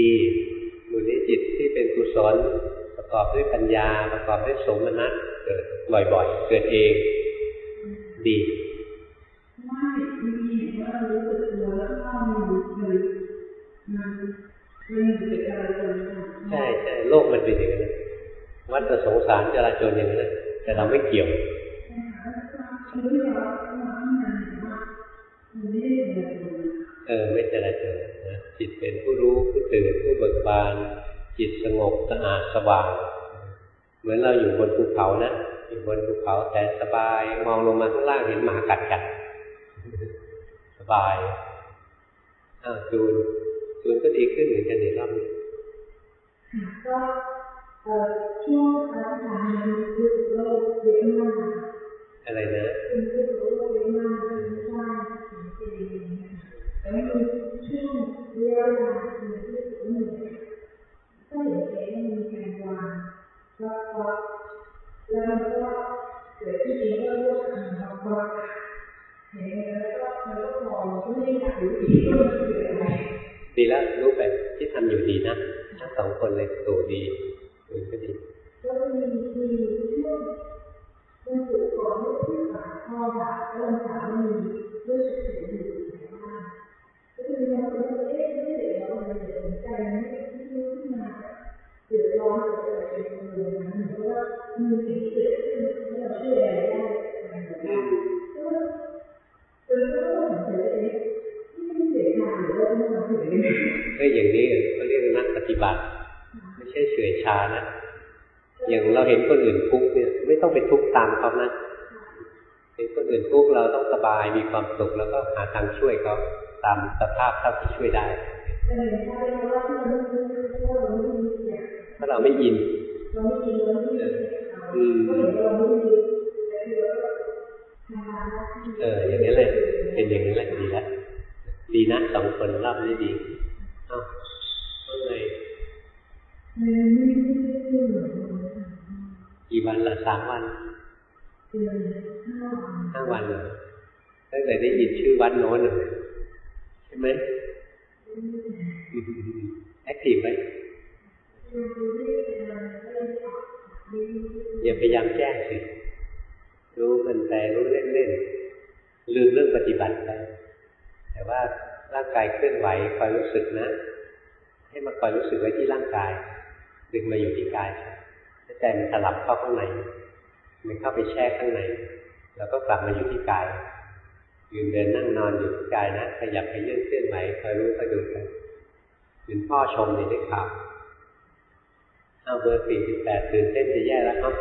ดีบุญนี้จิตที่เป็นกุศลประกอบด้วยปัญญาประกอบด้วยสมนัตเกิดบ่อยๆเกิดเองดีไม่มีว่ารู้สึกตัวแล้วก็มันมันมันมันเกิดอะไรขึ้นใช่ใช่โลกมันเป็นอย่างนั้นวัฏสงสารจราจรอย่างนั้นแต่เราไม่เกี่ยวเออไม่จราจรนะจิตเป็นผู้รู้ผู้ตื่นผู้เบิกบานจิตสงบสะอาดสว่างเหมือนเราอยู่บนภูเขานะอยู่บนภูเขาแต่สบายมองลงมาข้างล่างเห็นหมากัดกันสบายอ้าวจูนจูนก็ดีขึ้นเหมือนกันในรอบนี้ก็เอ่อช่วงอาจารย์รู้สึกโลกเยอะมากอะไรนะรู้สึกโลกเยอะมากไม่ใช่ถึงเจริญแต่ไม่มีช่วงเวลาที่รู้สึกเหนื่อยก็เห็นเองมีการวางแล้วก็แล้วมันก็เกิดที่เองก็รู้สึกเราก็เห็นแล้วก็แล้วก็พอก็ไม่อยากรู้อีกว่ามันคืออะไรดีแล้วรู้แบบที่ทำอยู่ดีนะทั้งสองคนเลยตัวดีตัวก็ดีก็มีมีช่วงมันถูกก่อนที่จะผ่านข้อแบบก็มันสามารถมีรู้สึกถึงอยู่ในบ้านก็คือเราเป็นเอ๊ะไม่เดี๋ยวเราเลยสนใจไม่ที่รู้ขึ้นมาเดือดร้อนเกิดอะไรเป็นเรื่องนั้นเพราะว่ามีสิ่งเกิดขึ้นแล้วเราช่วยอะไรได้อะไรแบบนี้ก็เป็นเรื่องของตัวเองที่ไม่เสียงานหรือว่าไม่ทำถึงเอ้ยอย่างนี้เขาเรียกนักปฏิบัติไม่ใช่เฉื่อยชานะอย่างเราเห็นคนอื่นทุกข์เนี่ยไม่ต้องไปทุกข์ตามเขานะเห็นคนอื่นทุกข์เราต้องสบายมีความสุขแล้วก็หาทางช่วยเขาตามสภาพเท่าที่ช่วยได้ถ้าเราไม่ยินอืมเอออย่างนี้เลยเป็นอย่างนี้แหละดีแล้วดีนะสองคนรอบนี้ดีเอ้าเมื่อไงกี่วันละสามวันห้าวันเลยตั้งแต่ได้ยินชื่อวัดโน้นเลยใช่ไหมแอคทีฟไหมอย่าพยายามแก้สิรู้มันแต่รู้เล่นๆลืมเรื่องปฏิบัติไปแต่ว่าร่างกายเคลื่อนไหวคอยรู้สึกนะให้มาคอยรู้สึกไว้ที่ร่างกายดึงมาอยู่ที่กายใจมันสลับเข้าข้างในมันเข้าไปแช่ข้างในแล้วก็กลับมาอยู่ที่กายยืนเดินนั่งนอนอยู่ที่กายนะขยับไปยื่นเคลื่อนไหวคอยรู้คอยดูไปเหมือนพ่อชมในได้ข่าวเอาเบอร์สี่สิบแปดตื่นเต้นจะแย่แล้วครับ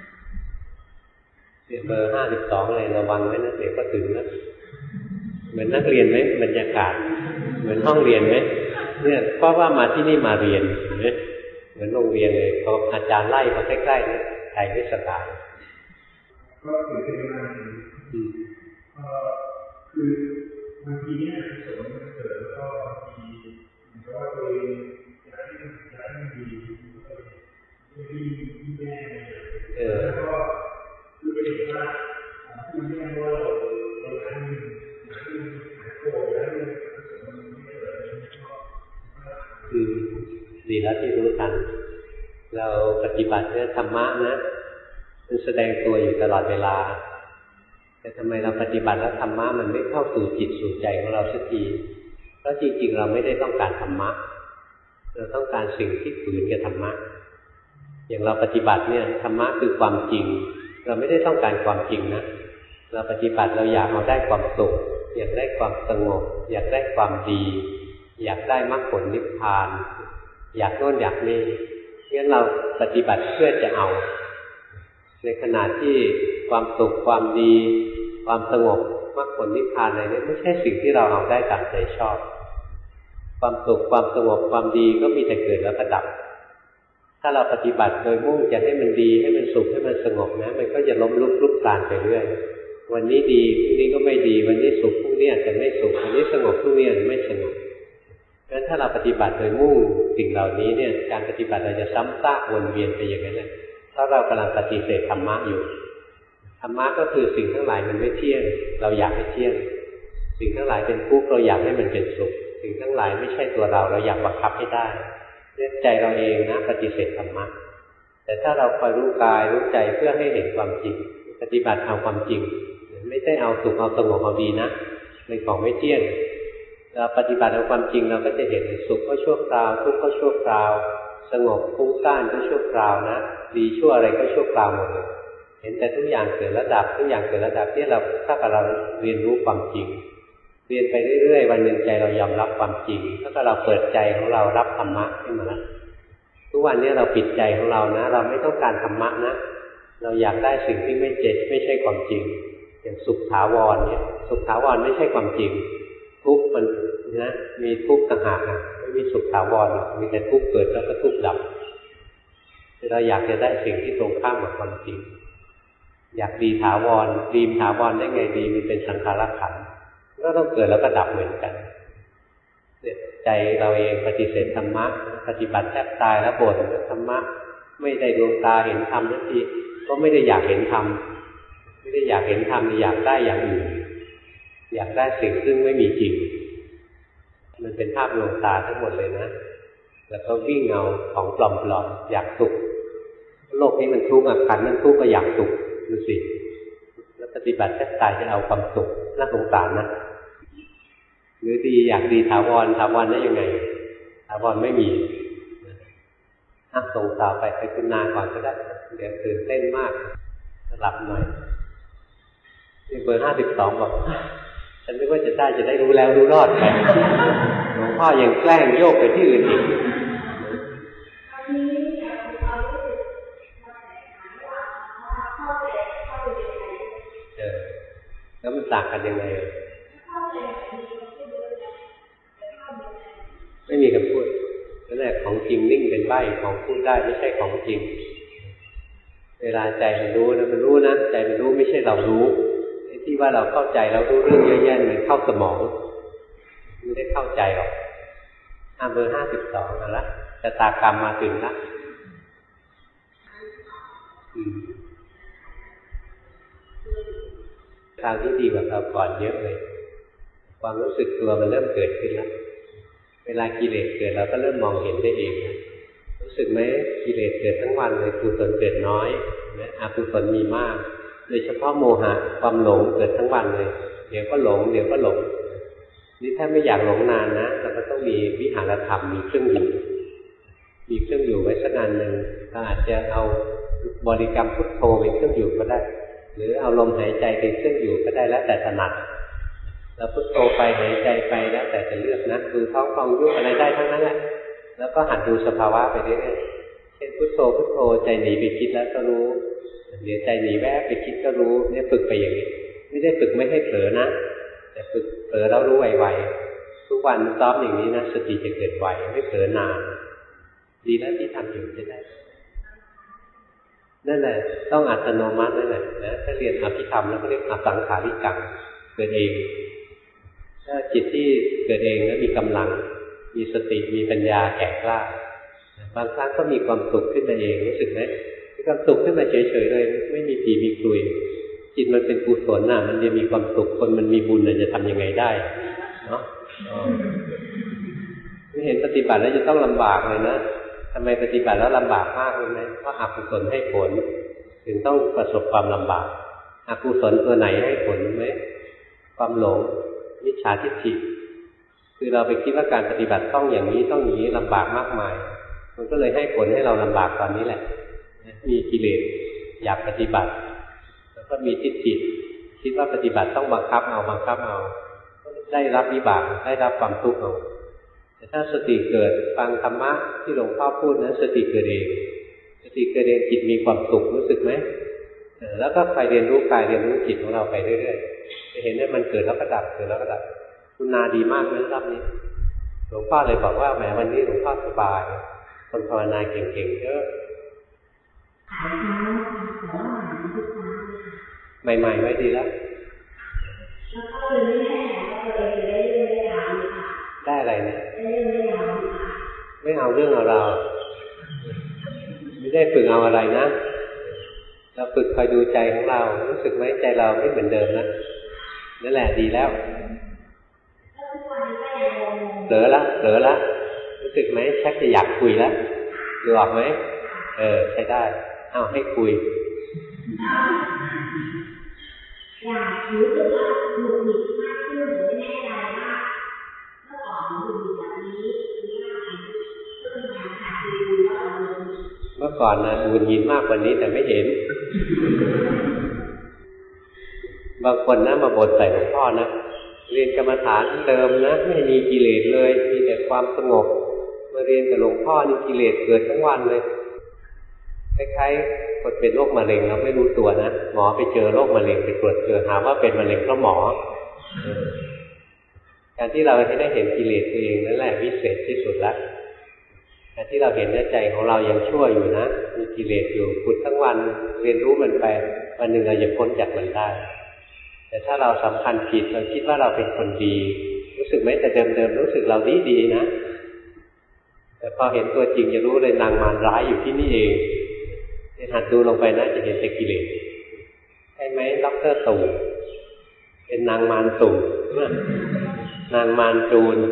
เดี๋ยวเบอร์ห้าสิบสองเลยระวังไว้นะเดี๋ยวก็ถึงนะเหมือนนักเรียนไหมบรรยากาศเหมือนห้องเรียนไหมเนี่ยเพราะว่ามาที่นี่มาเรียนเนี่ยเหมือนโรงเรียนเลยพออาจารย์ไล่มาใกล้ๆเนี่ยใครไม่สบายก็คือเป็นงานเอ่อคือบางทีเนี่ยสมมติมันเกิดแล้วก็บางทีเหมือนกับว่าตัวเองอยากให้มันอยากให้มันดีไม่ดีที่แย่เออแล้วก็คือเป็นอย่างว่าที่แย่ว่าเราเราอยากให้มันอยากให้มันหายโกรธอยากให้มันสมมติมันไม่เกิดไม่ชอบคือดีแล้วที่รู้ทันเราปฏิบัติเนี่ยธรรมะนะมันแสดงตัวอยู่ตลอดเวลาแต่ทำไมเราปฏิบัติแล้วธรรมะมันไม่เข้าสู่จิตสู่ใจของเราสักทีเพราะจริงๆเราไม่ได้ต้องการธรรมะเราต้องการสิ่งที่ฝืนกับธรรมะอย่างเราปฏิบัติเนี่ยธรรมะคือความจริงเราไม่ได้ต้องการความจริงนะเราปฏิบัติเราอยากเอาได้ความสุขอยากได้ความสงบอยากได้ความดีอยากได้มรรคผลนิพพานอยากโน่นอยากนี่งั้นเราปฏิบัติเพื่อจะเอาในขณะที่ความสุขความดีความสงบมรรคผลนิพพานอะไรนี้ไม่ใช่สิ่งที่เราเอาได้ตามใจชอบความสุขความสงบความดีก็มีแต่เกิดแล้วก็ดับถ้าเราปฏิบัติโดยมุ่งจะให้มันดีให้มันสุขให้มันสงบนะมันก็จะล้มลุกคลุกคลานไปเรื่อยวันนี้ดีพรุ่งนี้ก็ไม่ดีวันนี้สุขพรุ่งนี้อาจจะไม่สุขวันนี้สงบพรุ่งนี้อาจจะไม่สงบงั้นถ้าเราปฏิบัติโดยมุ่งสิ่งเหล่านี้เนี่ยการปฏิบัติเราจะซ้ำซากวนเวียนไปอย่างนั้นแหละเพราะเรากำลังปฏิเสธธรรมะอยู่ธรรมะก็คือสิ่งทั้งหลายมันไม่เที่ยงเราอยากให้เที่ยงสิ่งทั้งหลายเป็นทุกข์เราอยากให้มันเป็นสุขสิ่งทั้งหลายไม่ใช่ตัวเราเราอยากบังคับให้ได้เรียกใจเราเองนะปฏิเสธธรรมะแต่ถ้าเราคอยรู้กายรู้ใจเพื่อให้เห็นความจริงปฏิบัติเอาความจริงไม่ได้เอาสุขเอาสงบเอาดีนะเป็นของไม่เที่ยงเราปฏิบัติเอาความจริงเราก็จะเห็นสุขก็ชั่วคราวทุกข์ก็ชั่วคราวสงบฟุ้งซ่านก็ชั่วคราวนะดีชั่วอะไรก็ชั่วคราวหมดเลยเห็นแต่ทุกอย่างเกิดระดับทุกอย่างเกิดระดับที่เราถ้าเราเรียนรู้ความจริงเรียนไปเรื่อยๆวันหนึ่งใจเรายอมรับความจริงถ้าเราเปิดใจของเรารับธรรมะขึ้นมาแล้วทุกวันนี้เราปิดใจของเรานะเราไม่ต้องการธรรมะนะเราอยากได้สิ่งที่ไม่เจ็บไม่ใช่ความจริงอย่างสุขถาวรเนี่ยสุขถาวรไม่ใช่ความจริงทุกข์มันนะมีทุกข์ต่างหากนะไม่มีสุขถาวรมีแต่ทุกข์เกิดแล้วก็ทุกข์ดับเราอยากจะได้สิ่งที่ตรงข้ามกับความจริงอยากดีถาวรดีถาวรได้ไงดีมันเป็นสังขารขันธ์ก็ต้องเกิดแล้วก็ดับเหมือนกันใจเราเองปฏิเสธธรรมะปฏิบัติแทบตายแล้วบ่นธรรมะไม่ได้ดวงตาเห็นธรรมทันทีก็ไม่ได้อยากเห็นธรรมไม่ได้อยากเห็นธรรมอยากได้อย่างอื่นอยากได้สิ่งซึ่งไม่มีจริงมันเป็นภาพดวงตาทั้งหมดเลยนะแล้วก็วิ่งเอาของปลอมๆอยากสุขโลกนี้มันทุกข์อ่ะขันธ์มันทุกข์ก็อยากสุขดูสิแล้วปฏิบัติแทบตายจะเอาความสุขน่าสงสารนะหรือดีอยากดีถาวรถาวรได้ยังไงถาวรไม่มีอ่ะส่งสาวไปไปคุณนาก่อนก็ได้เดี๋ยวตื่นเต้นมากหลับหน่อยนี่เบอร์ห้าสิบสองบอกฉันนึกว่าจะได้จะได้รู้แล้วรู้รอดไปหลวงพ่อยังแกล้งโยกไปที่อื่นอีกเออแล้วมันต่างกันยังไงไม่มีคำพูดนั่นแหละของจริงนิ่งเป็นใบ้ของพูดได้ไม่ใช่ของจริงเวลาใจมันรู้นะมันรู้นะใจมันรู้ไม่ใช่เรารู้ที่ว่าเราเข้าใจเรารู้เรื่องเยอะแยะมันเข้าสมองไม่ได้เข้าใจหรอกอ่ะเบอร์ห้าสิบสองนะละชะตากรรมมาถึงละคราวนี้ดีกว่าเราก่อนเยอะเลยความรู้สึกตัวมันเริ่มเกิดขึ้นแล้วเวลากิเลสเกิดเราก็เริ่มมองเห็นได้เองรู้สึกไหมกิเลสเกิดทั้งวันเลยกุศลเกิดน้อยนะอกุศลมีมากโดยเฉพาะโมหะความหลงเกิดทั้งวันเลยเดี๋ยวก็หลงเดี๋ยวก็หลงนี่ถ้าไม่อยากหลงนานนะเราก็ต้องมีวิหารธรรมมีเครื่องอยู่มีเครื่องอยู่ไว้สักอันหนึ่งเราอาจจะเอาบริกรรมพุทโธเป็นเครื่องอยู่ก็ได้หรือเอาลมหายใจเป็นเครื่องอยู่ก็ได้แล้วแต่ถนัดเราพุทโธไปหายใจไปแล้วแต่จะเลือกนะคือท้องพองยุบอะไรได้ทั้งนั้นแหละแล้วก็หัดดูสภาวะไปเรื่อยๆเช่นพุทโธพุทโธใจหนีไปคิดแล้วก็รู้เดี๋ยวใจหนีแวบไปคิดก็รู้เนี่ยฝึกไปอย่างนี้ไม่ได้ฝึกไม่ให้เผลอนะแต่ฝึกเผลอแล้วรู้ไวๆทุกวันซ้อมอย่างนี้นะสติจะเกิดไวไม่เผลอนานดีแล้วที่ทำอยู่จะได้นั่นแหละต้องอัตโนมัตินั่นแหละนะถ้าเรียนอภิธรรมแล้วก็เรียกอสังขาริกังเกิดเองถ้าจิตที่เกิดเองแล้วมีกำลังมีสติมีปัญญาแก่กล้าบางครั้งก็มีความสุขขึ้นมาเองรู้สึกไหมมีความสุขขึ้นมาเฉยๆเลยไม่มีผีมีกลุยจิตมันเป็นกุศลน่ะมันจะมีความสุขคนมันมีบุญน่ะจะทำยังไงได้เนาะไม่เห็นปฏิบัติแล้วจะต้องลำบากเลยนะทำไมปฏิบัติแล้วลำบากมากเลยไหมเพราะอกุศลให้ผลถึงต้องประสบความลำบากอกุศลตัวไหนให้ผลไหมความหลงมิจฉาทิฏฐิคือเราไปคิดว่าการปฏิบัติต้องอย่างนี้ต้องอย่างนี้ลำบากมากมายมันก็เลยให้ผลให้เราลำบากตอนนี้แหละมีกิเลสอยากปฏิบัติแล้วก็มีทิฏฐิคิดว่าปฏิบัติต้องบังคับเอาบังคับเอาได้รับวิบากได้รับความทุกข์เอาแต่ถ้าสติเกิดฟังธรรมะที่หลวงพ่อพูดนั้นสติเกิดเองสติเกิดเองจิตมีความสุขรู้สึกไหมแล้วก็ไปเรียนรู้กายเรียนรู้จิตของเราไปเรื่อยๆจะเห็นว่ามันเกิดแล้วก็ดับเกิดแล้วก็ดับคุณนาดีมากเลยรอบนี้หลวงพ่อเลยบอกว่าแหมวันนี้หลวงพ่อสบายคนภาวนาเก่งๆเยอะใหม่ๆไว้ดีแล้วได้อะไรเนี่ยไม่เอาเรื่องเอาเราไม่ได้ฝึกเอาอะไรนะเราฝึกคอยดูใจของเรารู้สึกไหมใจเราไม่เหมือนเดิมนะนั่นแหละดีแล้วเผลอละเผลอละรู้สึกไหมชักจะอยากคุยแล้วดูออกไหมเออใช้ได้เอาให้คุยอยากรู้สึกว่าหงุดหงิดมากขึ้นไม่แน่ใจว่าเมื่อก่อนหงุดหงิดแบบนี้นี่อะไรก็พยายามหาดูว่าเราเมื่อก่อนนะหงุดหงิดมากกว่านี้แต่ไม่เห็นบางคนนะมาบ่นใส่หลวงพ่อนะเรียนกรรมฐานเดิมนะไม่มีกิเลสเลยมีแต่ความสงบมาเรียนกับหลวงพ่อนี่กิเลสเกิดทั้งวันเลยคล้ายๆคนเป็นโรคมะเร็งเราไม่รู้ตัวนะหมอไปเจอโรคมะเร็งไปตรวจเจอหาว่าเป็นมะเร็งเพราะหมอการที่เราได้เห็นกิเลสตัวเองนั่นแหละวิเศษที่สุดแล้วการที่เราเห็นใจของเรายังชั่วอยู่นะมีกิเลสอยู่พุดทั้งวันเรียนรู้มันไปวันหนึ่งเราจะพ้นจากมันได้แต่ถ้าเราสำคัญผิดเราคิดว่าเราเป็นคนดีรู้สึกไหมแต่เดิมๆรู้สึกเราดีดีนะแต่พอเห็นตัวจริงจะรู้เลยนางมารร้ายอยู่ที่นี่เองหัดดูลงไปนะจะเห็นแต่กิเลสใช่ไหมด็อกเตอร์ตู่เป็นนางมารตู่นางมารจูน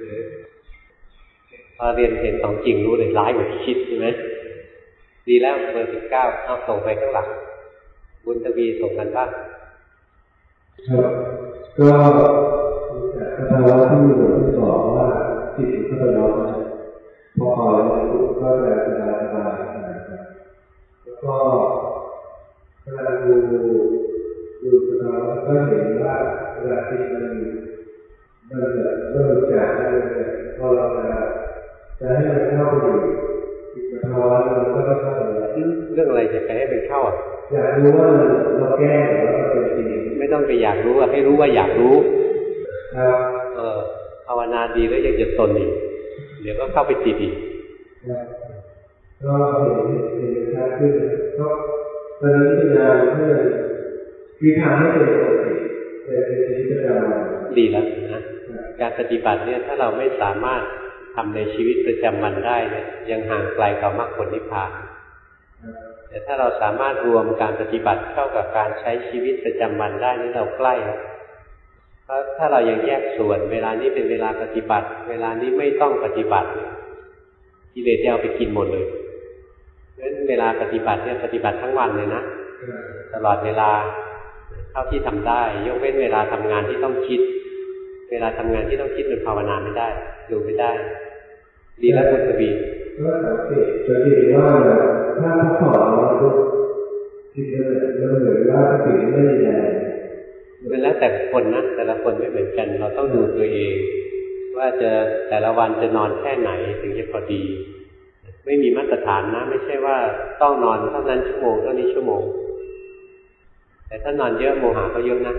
พอเรียนเห็นของจริงรู้เลยร้ายกว่าที่คิดใช่ไหมดีแล้วเบอร์สิบเก้าเอาส่งไปข้างหลังบุญทวีส่งกันบ้างครับก็จากคำว่าที่หลวงพ่อบอกว่าจิตก็จะร้อนพอคอยรู้ก็จะสบายสบายนะครับแล้วก็เวลาดูดูเราก็เห็นว่าเวลาที่มันมันจะเริ่มจากอะไรเนี่ยพอเราจะจะให้มันเข้าไปอยู่จิตภาวะเราก็ต้องเข้าไปเรื่องอะไรจะไปให้มันเข้าอ่ะอยากรู้ว่าเราแก้หรือว่าเป็นจริงไม่ต้องไปอยากรู้อ่ะให้รู้ว่าอยากรู้ครับเออภาวนาดีแล้วยังจะตนอีกเดี๋ยวก็เข้าไปติดอีกก็เห็นเห็นชัดขึ้นก็ตอนนี้พยายามเพื่อคือทำให้เป็นปกติเป็นชีวิตประจำวันดีแล้วนะการปฏิบัติเนี่ยถ้าเราไม่สามารถทำในชีวิตประจำวันได้เนี่ยยังห่างไกลกับมรรคผลนิพพานแต่ถ้าเราสามารถรวมการปฏิบัติเข้ากับการใช้ชีวิตประจำวันได้นี่เราใกล้แล้วเพราะถ้าเรายังแยกส่วนเวลานี้เป็นเวลาปฏิบัติเวลานี้ไม่ต้องปฏิบัติกิเลสจะเอาไปกินหมดเลยเพราะฉะนั้นเวลาปฏิบัติเนี่ยปฏิบัติทั้งวันเลยนะตลอดเวลาเท่าที่ทำได้ยกเว้นเวลาทำงานที่ต้องคิดเวลาทำงานที่ต้องคิดเป็นภาวนาไม่ได้ดูไม่ได้ดีแล้วคุณทวีก็สังเกตจะเห็นว่าถ้าพักผ่อนเราก็จิตเราเหมือนว่าสติไม่ได้แรงเป็นแล้วแต่คนนะแต่ละคนไม่เหมือนกันเราต้องดูตัวเองว่าจะแต่ละวันจะนอนแค่ไหนถึงจะพอดีไม่มีมาตรฐานนะไม่ใช่ว่าต้องนอนเท่านั้นชั่วโมงเท่านี้ชั่วโมงแต่ถ้านอนเยอะโมหะก็เยอะนะ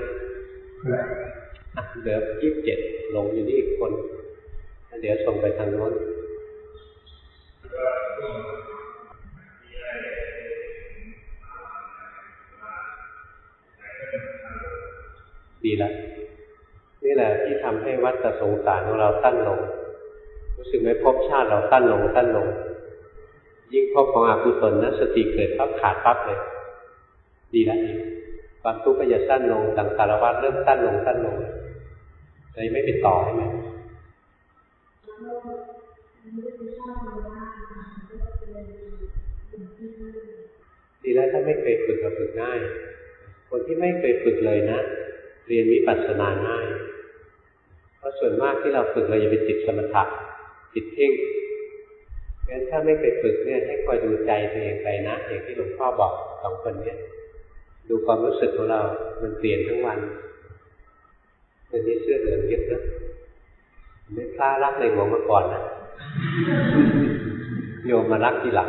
เหลือยี่สิบเจ็ดลงอยู่นี่อีกคนเดี๋ยวส่งไปทางโน้นดีแล้วนี่แหละที่ทำให้วัฏสงสารของเราสั้นลงรู้สึกไหมภพชาติเราสั้นลงสั้นลงยิ่งภพของอกุศลนะสติเกิดปั๊บขาดปั๊บเลยดีแล้วความทุกข์ก็จะสั้นลงสังสารวัฏเริ่มสั้นลงสั้นลงเลยไม่เป็นต่อใช่ไหมดีแล้วถ้าไม่เคยฝึกก็ฝึกง่ายคนที่ไม่เคยฝึกเลยนะเรียนวิปัสสนาง่ายเพราะส่วนมากที่เราฝึกเราจะไปติดสมถะติดเพ่งงั้นถ้าไม่เคยฝึกเนี่ยให้คอยดูใจตัวเองไปนะอย่างที่หลวงพ่อบอกสองคนเนี่ยดูความรู้สึกของเรามันเปลี่ยนทั้งวันวันนี้เสื้อเหลืองเยอะนะไม่กล้ารักในหลวงมาก่อนนะโยมมารักทีหลัง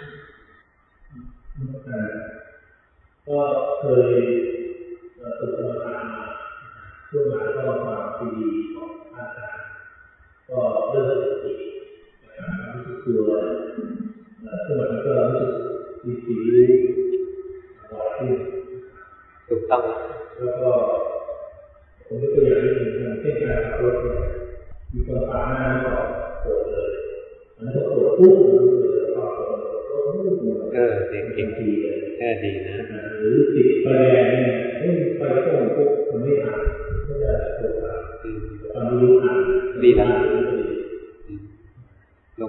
ก็เคยฝึกกรรมฐานมาช่วงหลังก็มาคุยของอาจารย์ก็เริ่มสติรู้สึกตัวช่วงหลังก็รู้สึกมีสีบ่อยขึ้นถูกต้องแล้วก็ผมยกตัวอย่างนิดนึงเช่นการขับรถเนี่ยมีคนปาดหน้าก็โกรธเลยมันก็โกรธปุ๊บเลยก็โกรธก็ไม่รู้ตัวเออเก่งๆดีแค่ดีนะหรือติดไฟแดงเนี่ยไฟต้นปุ๊บมันไม่ผ่านก็จะโกรธความรู้ผ่านดีนะ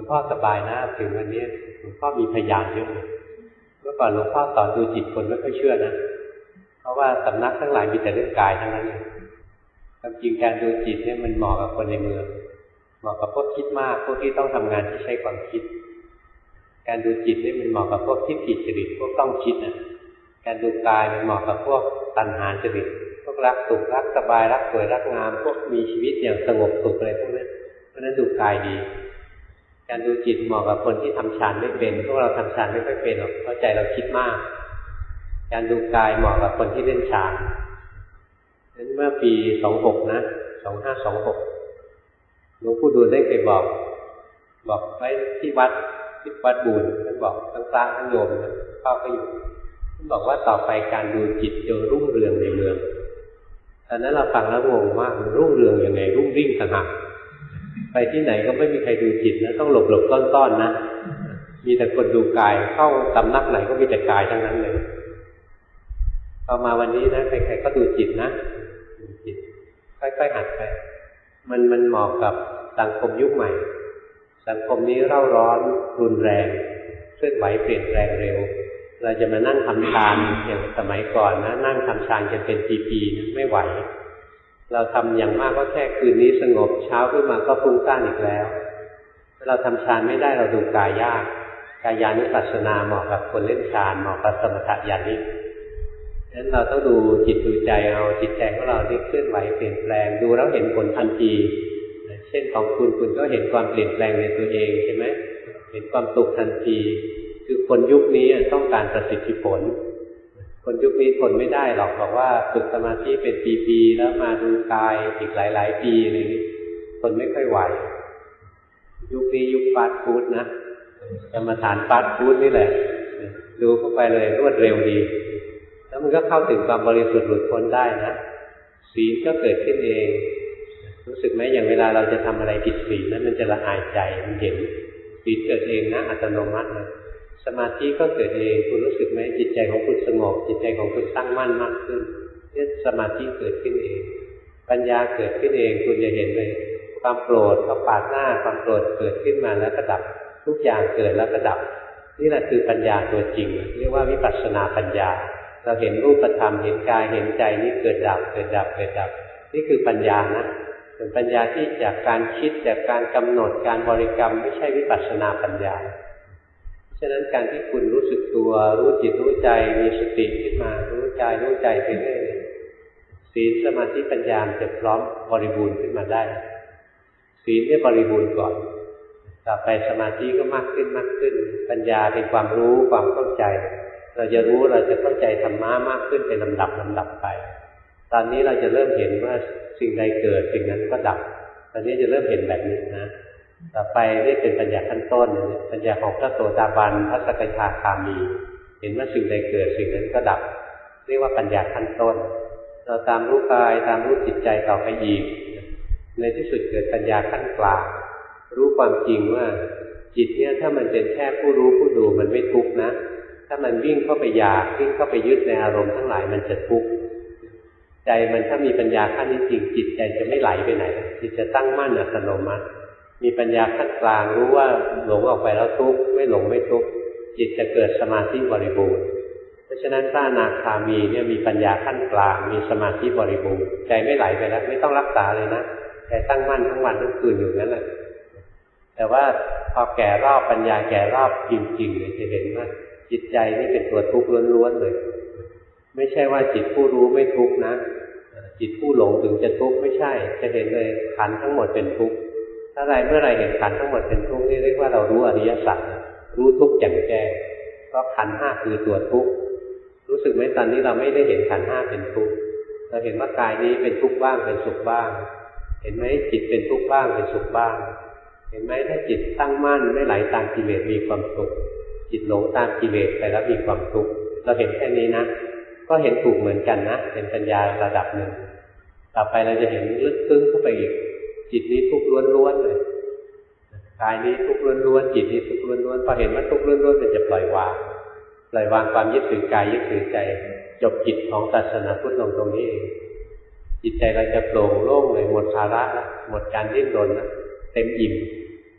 งพ่อสบายนะถึงวันนี้หลวงพ่อมีพยานเยอะเลยเมื่อก่อนหลวงพ่อสอนดูจิตคนไม่ค่อยเชื่อนะเพราะว่าสำนักทั้งหลายมีแต่เรื่องกายทั้งนั้นเลยความจริงการดูจิตเนี่ยมันเหมาะกับคนในเมืองเหมาะกับพวกคิดมากพวกที่ต้องทำงานที่ใช้ความคิดการดูจิตนี่มันเหมาะกับพวกที่ผิดจริตพวกต้องคิดนะการดูกายมันเหมาะกับพวกตัณหาจริตพวกรักสุขรักสบายรักสวยรักงามพวกมีชีวิตอย่างสงบสุขอะไรพวกนั้นเพราะนั้นดูกายดีการดูจิตเหมาะกับคนที่ทำฌานไม่เป็นพวกเราทำฌานไม่ค่อยเป็นหรอกเพราะใจเราคิดมากการดูกายเหมาะกับคนที่เล่นฌานนั้นเมื่อปีสองหกนะสองห้าสองหกหลวงปู่ดูลได้เคยบอกบอกไว้ที่วัดที่วัดบูรท่านบอกทั้งพระทั้งโยมนะเข้าก็อยู่ท่านบอกว่าต่อไปการดูจิตจะรุ่งเรืองในเมืองตอนนั้นเราฟังแล้วงงมากมันรุ่งเรืองยังไงรุ่งริ่งต่างหากไปที่ไหนก็ไม่มีใครดูจิตนะต้องหลบหลบซ่อนๆนะมีแต่คนดูกายเข้าสำนักไหนก็มีแต่กายทั้งนั้นเลยพอมาวันนี้นะใครๆก็ดูจิตนะดูจิตค่อยๆหัดไปมันมันเหมาะกับสังคมยุคใหม่สังคมนี้เร่าร้อนรุนแรงเคลื่อนไหวเปลี่ยนแปลงเร็วเราจะมานั่งทำฌานอย่างสมัยก่อนนะนั่งทำฌานกันเป็นปีๆนะไม่ไหวเราทำอย่างมากก็แค่คืนนี้สงบเช้าขึ้นมาก็ฟุ้งซ่านอีกแล้วเราทำฌานไม่ได้เราดูกายยากกายานุปัสสนาเหมาะกับคนเล่นฌานเหมาะกับสมถะญาณิกฉะนั้นเราต้องดูจิตดูใจเอาจิตใจของเราที่เคลื่อนไหวเปลี่ยนแปลงดูแล้วเห็นผลทันทีเช่นของคุณคุณก็เห็นความเปลี่ยนแปลงในตัวเองใช่ไหมเห็นความสุขทันทีคือคนยุคนี้ต้องการประสิทธิผลคนยุคนี้ทนไม่ได้หรอกบอกว่าฝึกสมาธิเป็นปีๆแล้วมาดูกายอีกหลายๆปีอะไรนี้ทนไม่ค่อยไหวยุคนี้ยุคฟาสต์ฟู้ดนะกรรมฐานฟาสต์ฟู้ดนี่แหละดูเข้าไปเลยรวดเร็วดีแล้วมันก็เข้าถึงความบริสุทธิ์หลุดพ้นได้นะศีลก็เกิดขึ้นเองรู้สึกไหมอย่างเวลาเราจะทำอะไรผิดศีลนั้นมันจะละอายใจมันเห็นศีลเกิดเองนะอัตโนมัตินะสมาธิก็เกิดเองคุณรู้สึกไหมจิตใจของคุณสงบจิตใจของคุณตั้งมั่นมากขึ้นเนี่ยสมาธิเกิดขึ้นเองปัญญาเกิดขึ้นเองคุณจะเห็นเลยความโกรธก็ปาดหน้าความโกรธเกิดขึ้นมาแล้วก็ดับทุกอย่างเกิดแล้วก็ดับนี่แหละคือปัญญาตัวจริงเรียกว่าวิปัสสนาปัญญาเราเห็นรูปธรรมเห็นกายเห็นใจนี่เกิดดับเกิดดับเกิดดับนี่คือปัญญานะเป็นปัญญาที่จากการคิดจากการกำหนดการบริกรรมไม่ใช่วิปัสสนาปัญญาฉะนั้นการที่คุณรู้สึกตัวรู้จิตรู้ใจมีสติขึ้นมารู้กายรู้ใจไปเรื่อยศีลสมาธิปัญญาจะพร้อมบริบูรณ์ขึ้นมาได้ศีลเนี่ยบริบูรณ์ก่อนต่อไปสมาธิก็มากขึ้นมากขึ้นปัญญาเป็นความรู้ความเข้าใจเราจะรู้เราจะเข้าใจธรรมะมากขึ้นเป็นลำดับลำดับไปตอนนี้เราจะเริ่มเห็นว่าสิ่งใดเกิดสิ่งนั้นก็ดับตอนนี้จะเริ่มเห็นแบบนี้นะต่อไปนี่เป็นปัญญาขั้นต้นปัญญาของพระโสดาบันพระสกทาคามีเห็นว่าสิ่งใดเกิดสิ่งนั้นก็ดับเรียกว่าปัญญาขั้นต้นเราตามรู้กายตามรู้จิตใจต่อไปอีกในที่สุดเกิดปัญญาขั้นกลางรู้ความจริงว่าจิตเนี่ยถ้ามันเป็นแค่ผู้รู้ผู้ดูมันไม่ทุกข์นะถ้ามันวิ่งเข้าไปอยากวิ่งเข้าไปยึดในอารมณ์ทั้งหลายมันจะทุกข์ใจมันถ้ามีปัญญาขั้นนี้จริงจิตใจจะไม่ไหลไปไหนจิตจะตั้งมั่นอัตโนมัติมีปัญญาขั้นกลางรู้ว่าหลงออกไปแล้วทุกข์ไม่หลงไม่ทุกข์จิตจะเกิดสมาธิบริบูรณ์เพราะฉะนั้นพระอนาคามีเนี่ยมีปัญญาขั้นกลางมีสมาธิบริบูรณ์ใจไม่ไหลไปแล้วไม่ต้องรักษาเลยนะใจตั้งมั่นทั้งวันทั้งคืนอยู่นั่นแหละแต่ว่าพอแก่รอบปัญญาแก่รอบจริงๆเลยจะเห็นว่าจิตใจนี่เป็นตัวทุกข์ล้วนๆเลยไม่ใช่ว่าจิตผู้รู้ไม่ทุกข์นะจิตผู้หลงถึงจะทุกข์ไม่ใช่จะเห็นเลยขันธ์ทั้งหมดเป็นทุกข์ถ้าไรเมื่อไรเห็นขันธ์ทั้งหมดเป็นทุกข์นี่เรียกว่าเรารู้อริยสัจรู้ทุกข์แจ่มแจ้งเพราะขันธ์ห้าคือตัวทุกข์รู้สึกไหมตอนนี้เราไม่ได้เห็นขันธ์ห้าเป็นทุกข์เราเห็นว่ากายนี้เป็นทุกข์บ้างเป็นสุขบ้างเห็นไหมจิตเป็นทุกข์บ้างเป็นสุขบ้างเห็นไหมถ้าจิตตั้งมั่นไม่ไหลตามกิเลสมีความสุขจิตหลงตามกิเลสไปแล้วมีความทุกข์เราเห็นแค่นี้นะก็เห็นถูกเหมือนกันนะเป็นปัญญาระดับหนึ่งต่อไปเราจะเห็นลึกซึ้งเข้าไปอีกจิตนี้ทุกข์ล้วนๆเลยกายนี้ทุกข์ล้วนๆจิตนี้ทุกข์ล้วนๆพอเห็นว่าทุกข์ล้วนๆมันจะปล่อยวางปล่อยวางความยึดถือกายยึดถือใจจบกิจของศาสนาพุทธลงตรงนี้เองจิตใจเราจะโปร่งโล่งเลยหมดภาระแล้วหมดการดิ้นรนแล้วเต็มอิ่ม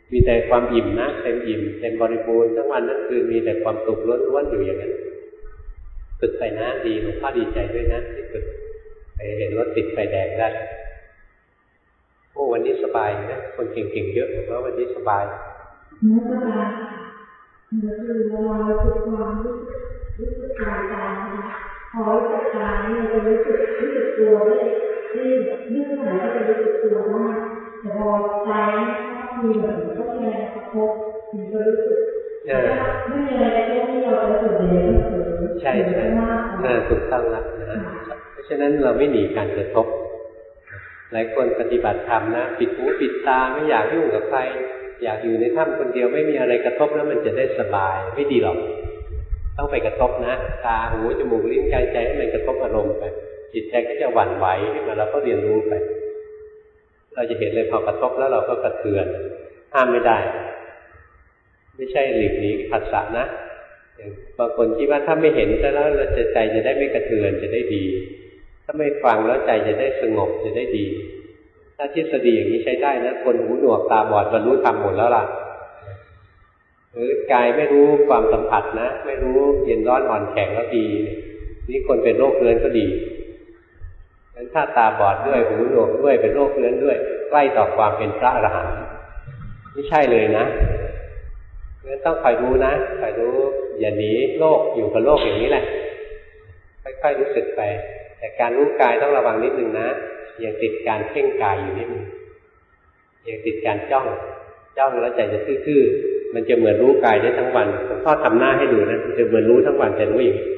มีแต่ความอิ่มนะเต็มอิ่มเต็มบริบูรณ์ทั้งวันทั้งคืนมีแต่ความสุขล้วนๆอยู่อย่างนั้นฝึกไปนะดีหลวงพ่อดีใจด้วยนะที่ฝึกไปเห็นรถติดไฟแดงได้โอ้วันนี้สบายนะคนเก่งๆเยอะเพราะวันนี้สบายเนื้อสบายเนื้อคือเวลาเราฝึกความรู้สึกรู้สึกกายกายนะคะพอรู้สึกกายนี่เราจะรู้สึกรู้สึกตัวได้ได้เรื่องไหนก็จะรู้สึกตัวได้แต่พอใจมีแบบก็มีอะไรกระทบมันก็รู้สึกไม่มีอะไรกระทบที่เราจะรู้สึกเลยก็คือใช่ใช่ถูกต้องแล้วนะเพราะฉะนั้นเราไม่หนีการกระทบหลายคนปฏิบัติธรรมนะปิดหูปิดตาไม่อยากยุ่งกับใครอยากอยู่ในถ้ำคนเดียวไม่มีอะไรกระทบแล้วมันจะได้สบายไม่ดีหรอกต้องไปกระทบนะตาหูจมูกลิ้นกายใจให้มันกระทบอารมณ์ไปจิตใจก็จะหวั่นไหวขึ้นมาเราก็เรียนรู้ไปเราจะเห็นเลยพอกระทบแล้วเราก็กระเทือนห้ามไม่ได้ไม่ใช่หลีกหนีผัสสะนะบางคนคิดว่าถ้าไม่เห็นแล้วเราจะใจจะได้ไม่กระเทือนจะได้ดีถ้าไม่ฟังแล้วใจจะได้สงบจะได้ดีถ้าทฤษฎีอย่างนี้ใช้ได้นะคนหูหนวกตาบอดบรรลุธรรมหมดแล้วล่ะหรือกายไม่รู้ความสัมผัสนะไม่รู้เย็นร้อนอ่อนแข็งแล้วดีนี่คนเป็นโรคเรื้อนก็ดีงั้นถ้าตาบอดด้วยหูหนวกด้วยเป็นโรคเรื้อนด้วยใกล้ต่อความเป็นพระอรหันต์ไม่ใช่เลยนะงั้นต้องคอยรู้นะคอยรู้อย่าหนีโลกอยู่กับโลกอย่างนี้แหละค่อยๆรู้สึกไปแต่การรู้กายต้องระวังนิดนึงนะยังติดการเพ่งกายอยู่นิดนึงยังติดการจ้องจ้องแล้วใจจะทื่อๆมันจะเหมือนรู้กายได้ทั้งวันหลวงพ่อทำหน้าให้ดูนะมันจะเหมือนรู้ทั้งวันแต่รู้อย่างนี้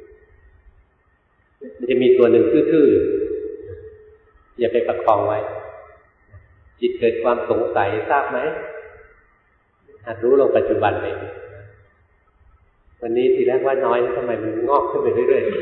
มันจะมีตัวหนึ่งทื่อๆอย่าไปประคองไว้จิตเกิดความสงสัยทราบไหมหัดรู้ลงปัจจุบันไปวันนี้ทีแรกว่าน้อยทำไมมันงอกขึ้นไปเรื่อยๆ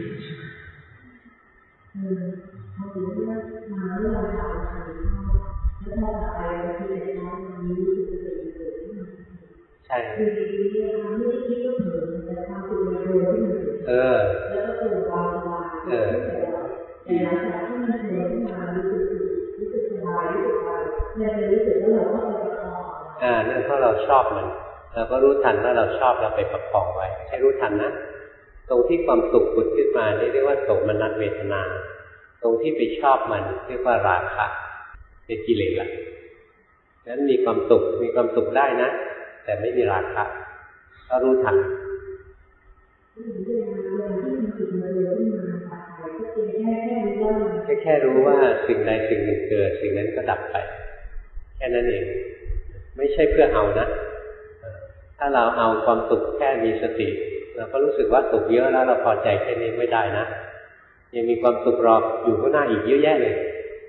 พอถึงเรื่องมาเรื่องราวทางเข้าแล้วพอไปบางทีเด็กน้อยมันรู้สึกเกิดเกิดขึ้นมาใช่คือดีๆเนี่ยไม่ได้คิดว่าเกิดแต่ความสุขในโลกที่มันเกิดเออแล้วก็ตัววางวางเออแต่หลังจากที่มันเกิดขึ้นมารู้สึกรู้สึกสบายรู้สึกว่าเนี่ยจะรู้สึกว่าเราก็ไปประคองอ่านั่นเพราะเราชอบมันเราก็รู้ทันว่าเราชอบเราไปประคองไว้ใช้รู้ทันนะตรงที่ความสุขผุดขึ้นมานี่เรียกว่าโสมนัสเวทนาตรงที่ไปชอบมันเรียกว่าราคะเป็นกิเลสละนั้นมีความสุขมีความสุขได้นะแต่ไม่มีราคะก็รู้ทันแค่แค่รู้ว่าสิ่งใดสิ่งหนึ่งเกิดสิ่งนั้นก็ดับไปแค่นั้นเองไม่ใช่เพื่อเอานะถ้าเราเอาความสุขแค่มีสติเราก็รู้สึกว่าสุขเยอะแล้วเราพอใจแค่นี้ไม่ได้นะยังมีความสุขรออยู่ข้างหน้าอีกเยอะแยะเลย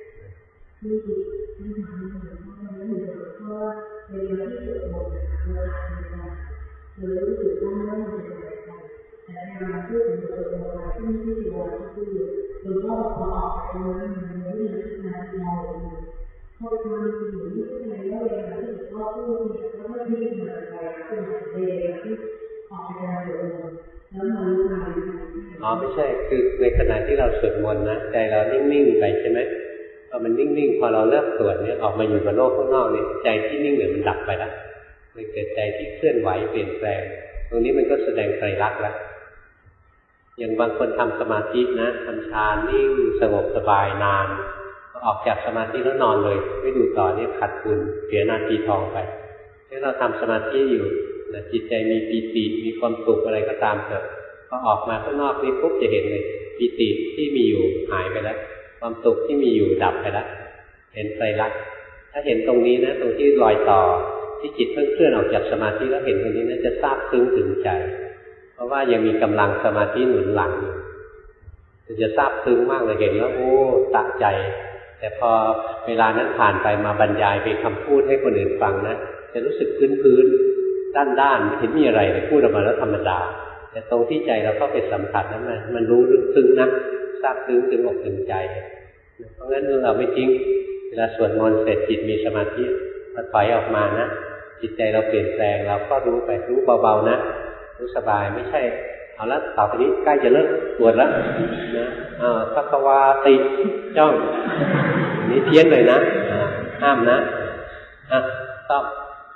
อ๋อไม่ใช่คือในขณะที่เราสวดมนต์นะใจเรานิ่งๆไปใช่ไหมพอมันนิ่งๆพอเราเลิกสวดเนี่ยออกมาอยู่กับโลกข้างนอกเนี่ยใจที่นิ่งเนี่ยมันดับไปแล้วมันเกิดใจที่เคลื่อนไหวเปลี่ยนแปลงตรงนี้มันก็แสดงไตรลักษณ์แล้วอย่างบางคนทำสมาธินะทำฌานนิ่งสงบสบายนานออกจากสมาธิแล้วนอนเลยไม่ดูต่อเนี่ยขาดทุนเสียนาทีทองไปถ้าเราทำสมาธิอยู่นะจิตใจมีปีติมีความสุขอะไรก็ตามเถอะพอออกมาข้างนอกนี้ปุ๊บจะเห็นเลยปีติที่มีอยู่หายไปแล้วความสุขที่มีอยู่ดับไปแล้วเห็นไตรลักษณ์ถ้าเห็นตรงนี้นะตรงที่รอยต่อที่จิตเพิ่งเคลื่อนออกจากสมาธิแล้วเห็นตรงนี้นะจะซาบซึ้งถึงใจเพราะว่ายังมีกำลังสมาธิหนุนหลังอยู่จะซาบซึ้งมากเลยเห็นแล้วโอ้ตะใจแต่พอเวลานั้นผ่านไปมาบรรยายเป็นคำพูดให้คนอื่นฟังนะจะรู้สึกพื้นๆด้านๆไม่เห็นมีอะไรเลยพูดออกมาแล้วธรรมดาแต่ตรงที่ใจเราเข้าไปสัมผัสนั้นมันมันรู้ลึกซึ้งนะซาบซึ้งถึงอกถึงใจเพราะงั้นเราไม่ทิ้งเวลาสวดมนต์เสร็จจิตมีสมาธิพอถอยออกมานะจิตใจเราเปลี่ยนแปลงเราก็รู้ไปรู้เบาๆนะรู้สบายไม่ใช่เอาละต่อไปนี้ใกล้จะเลิกสวดแล้วนะอ่าสักวาติจ้องนี่เพี้ยนเลยนะห้ามนะอ่ะต้อง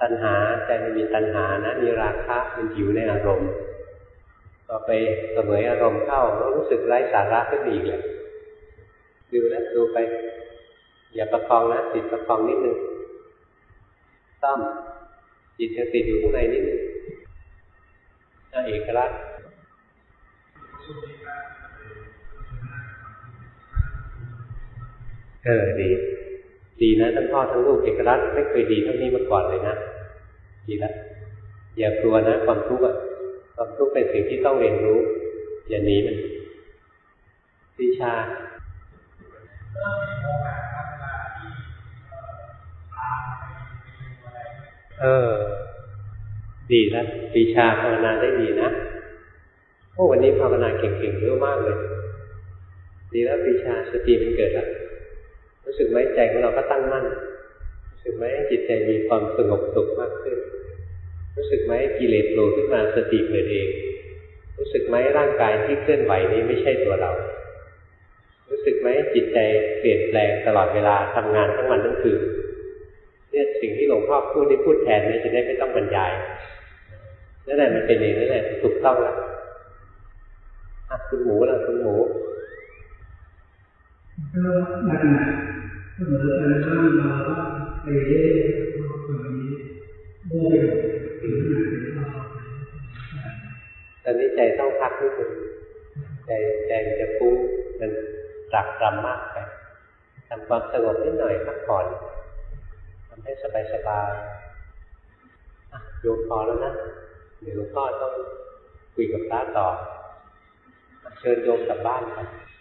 ตัณหาใจมันมีตัณหานะมีราคะมันหิวในอารมณ์พอไปเสวยอารมณ์เข้าแล้วรู้สึกไร้สาระขึ้นอีกเลยดูนะดูไปอย่าประคองนะติดประคองนิดนึงต้อมจิตจะติดอยู่ข้างในนิดนึงน่าเอกลักษณ์เออดีดีนะทั้งพ่อทั้งลูกเอกลักษณ์ไม่เคยดีเท่านี้มาก่อนเลยนะดีแล้วอย่ากลัวนะความทุกข์อ่ะความทุกข์เป็นสิ่งที่ต้องเรียนรู้อย่าหนีมันวิชาเออดีแล้วปีชาภาวนาได้ดีนะโอ้วันนี้ภาวนาเก่งๆเยอะมากเลยดีแล้วปีชาสติมันเกิดแล้วรู้สึกไหมใจของเราก็ตั้งมั่นรู้สึกไหมจิตใจมีความสงบสุขมากขึ้นรู้สึกไหมกิเลสโผล่ขึ้นมาสติเกิดเองรู้สึกไหมร่างกายที่เคลื่อนไหวนี้ไม่ใช่ตัวเรารู้สึกไหมจิตใจเปลี่ยนแปลงตลอดเวลาทำงานทั้งวันทั้งคืนเนี่ยสิ่งที่หลวงพ่อพูดได้พูดแทนเนี่ยจะได้ไม่ต้องบรรยายนั่นแหละมันเป็นเองนั่นแหละถูกต้องแล้วอ่ะคุณหมูล่ะคุณหมูก็หนักหนักเสมอกันก็มีเราไปเรื่อยๆตรงนี้โม่ไปถึงหนักเป็นเราตอนนี้ใจต้องพักนิดนึงใจใจจะฟุ้งมันตรักตรำมากไปทำความสงบนิดหน่อยพักผ่อนทำให้สบายๆอ่ะโยมพอแล้วนะเดี๋ยวหลวงพ่อต้องคุยกับพระต่อเชิญโยมกลับบ้านครับ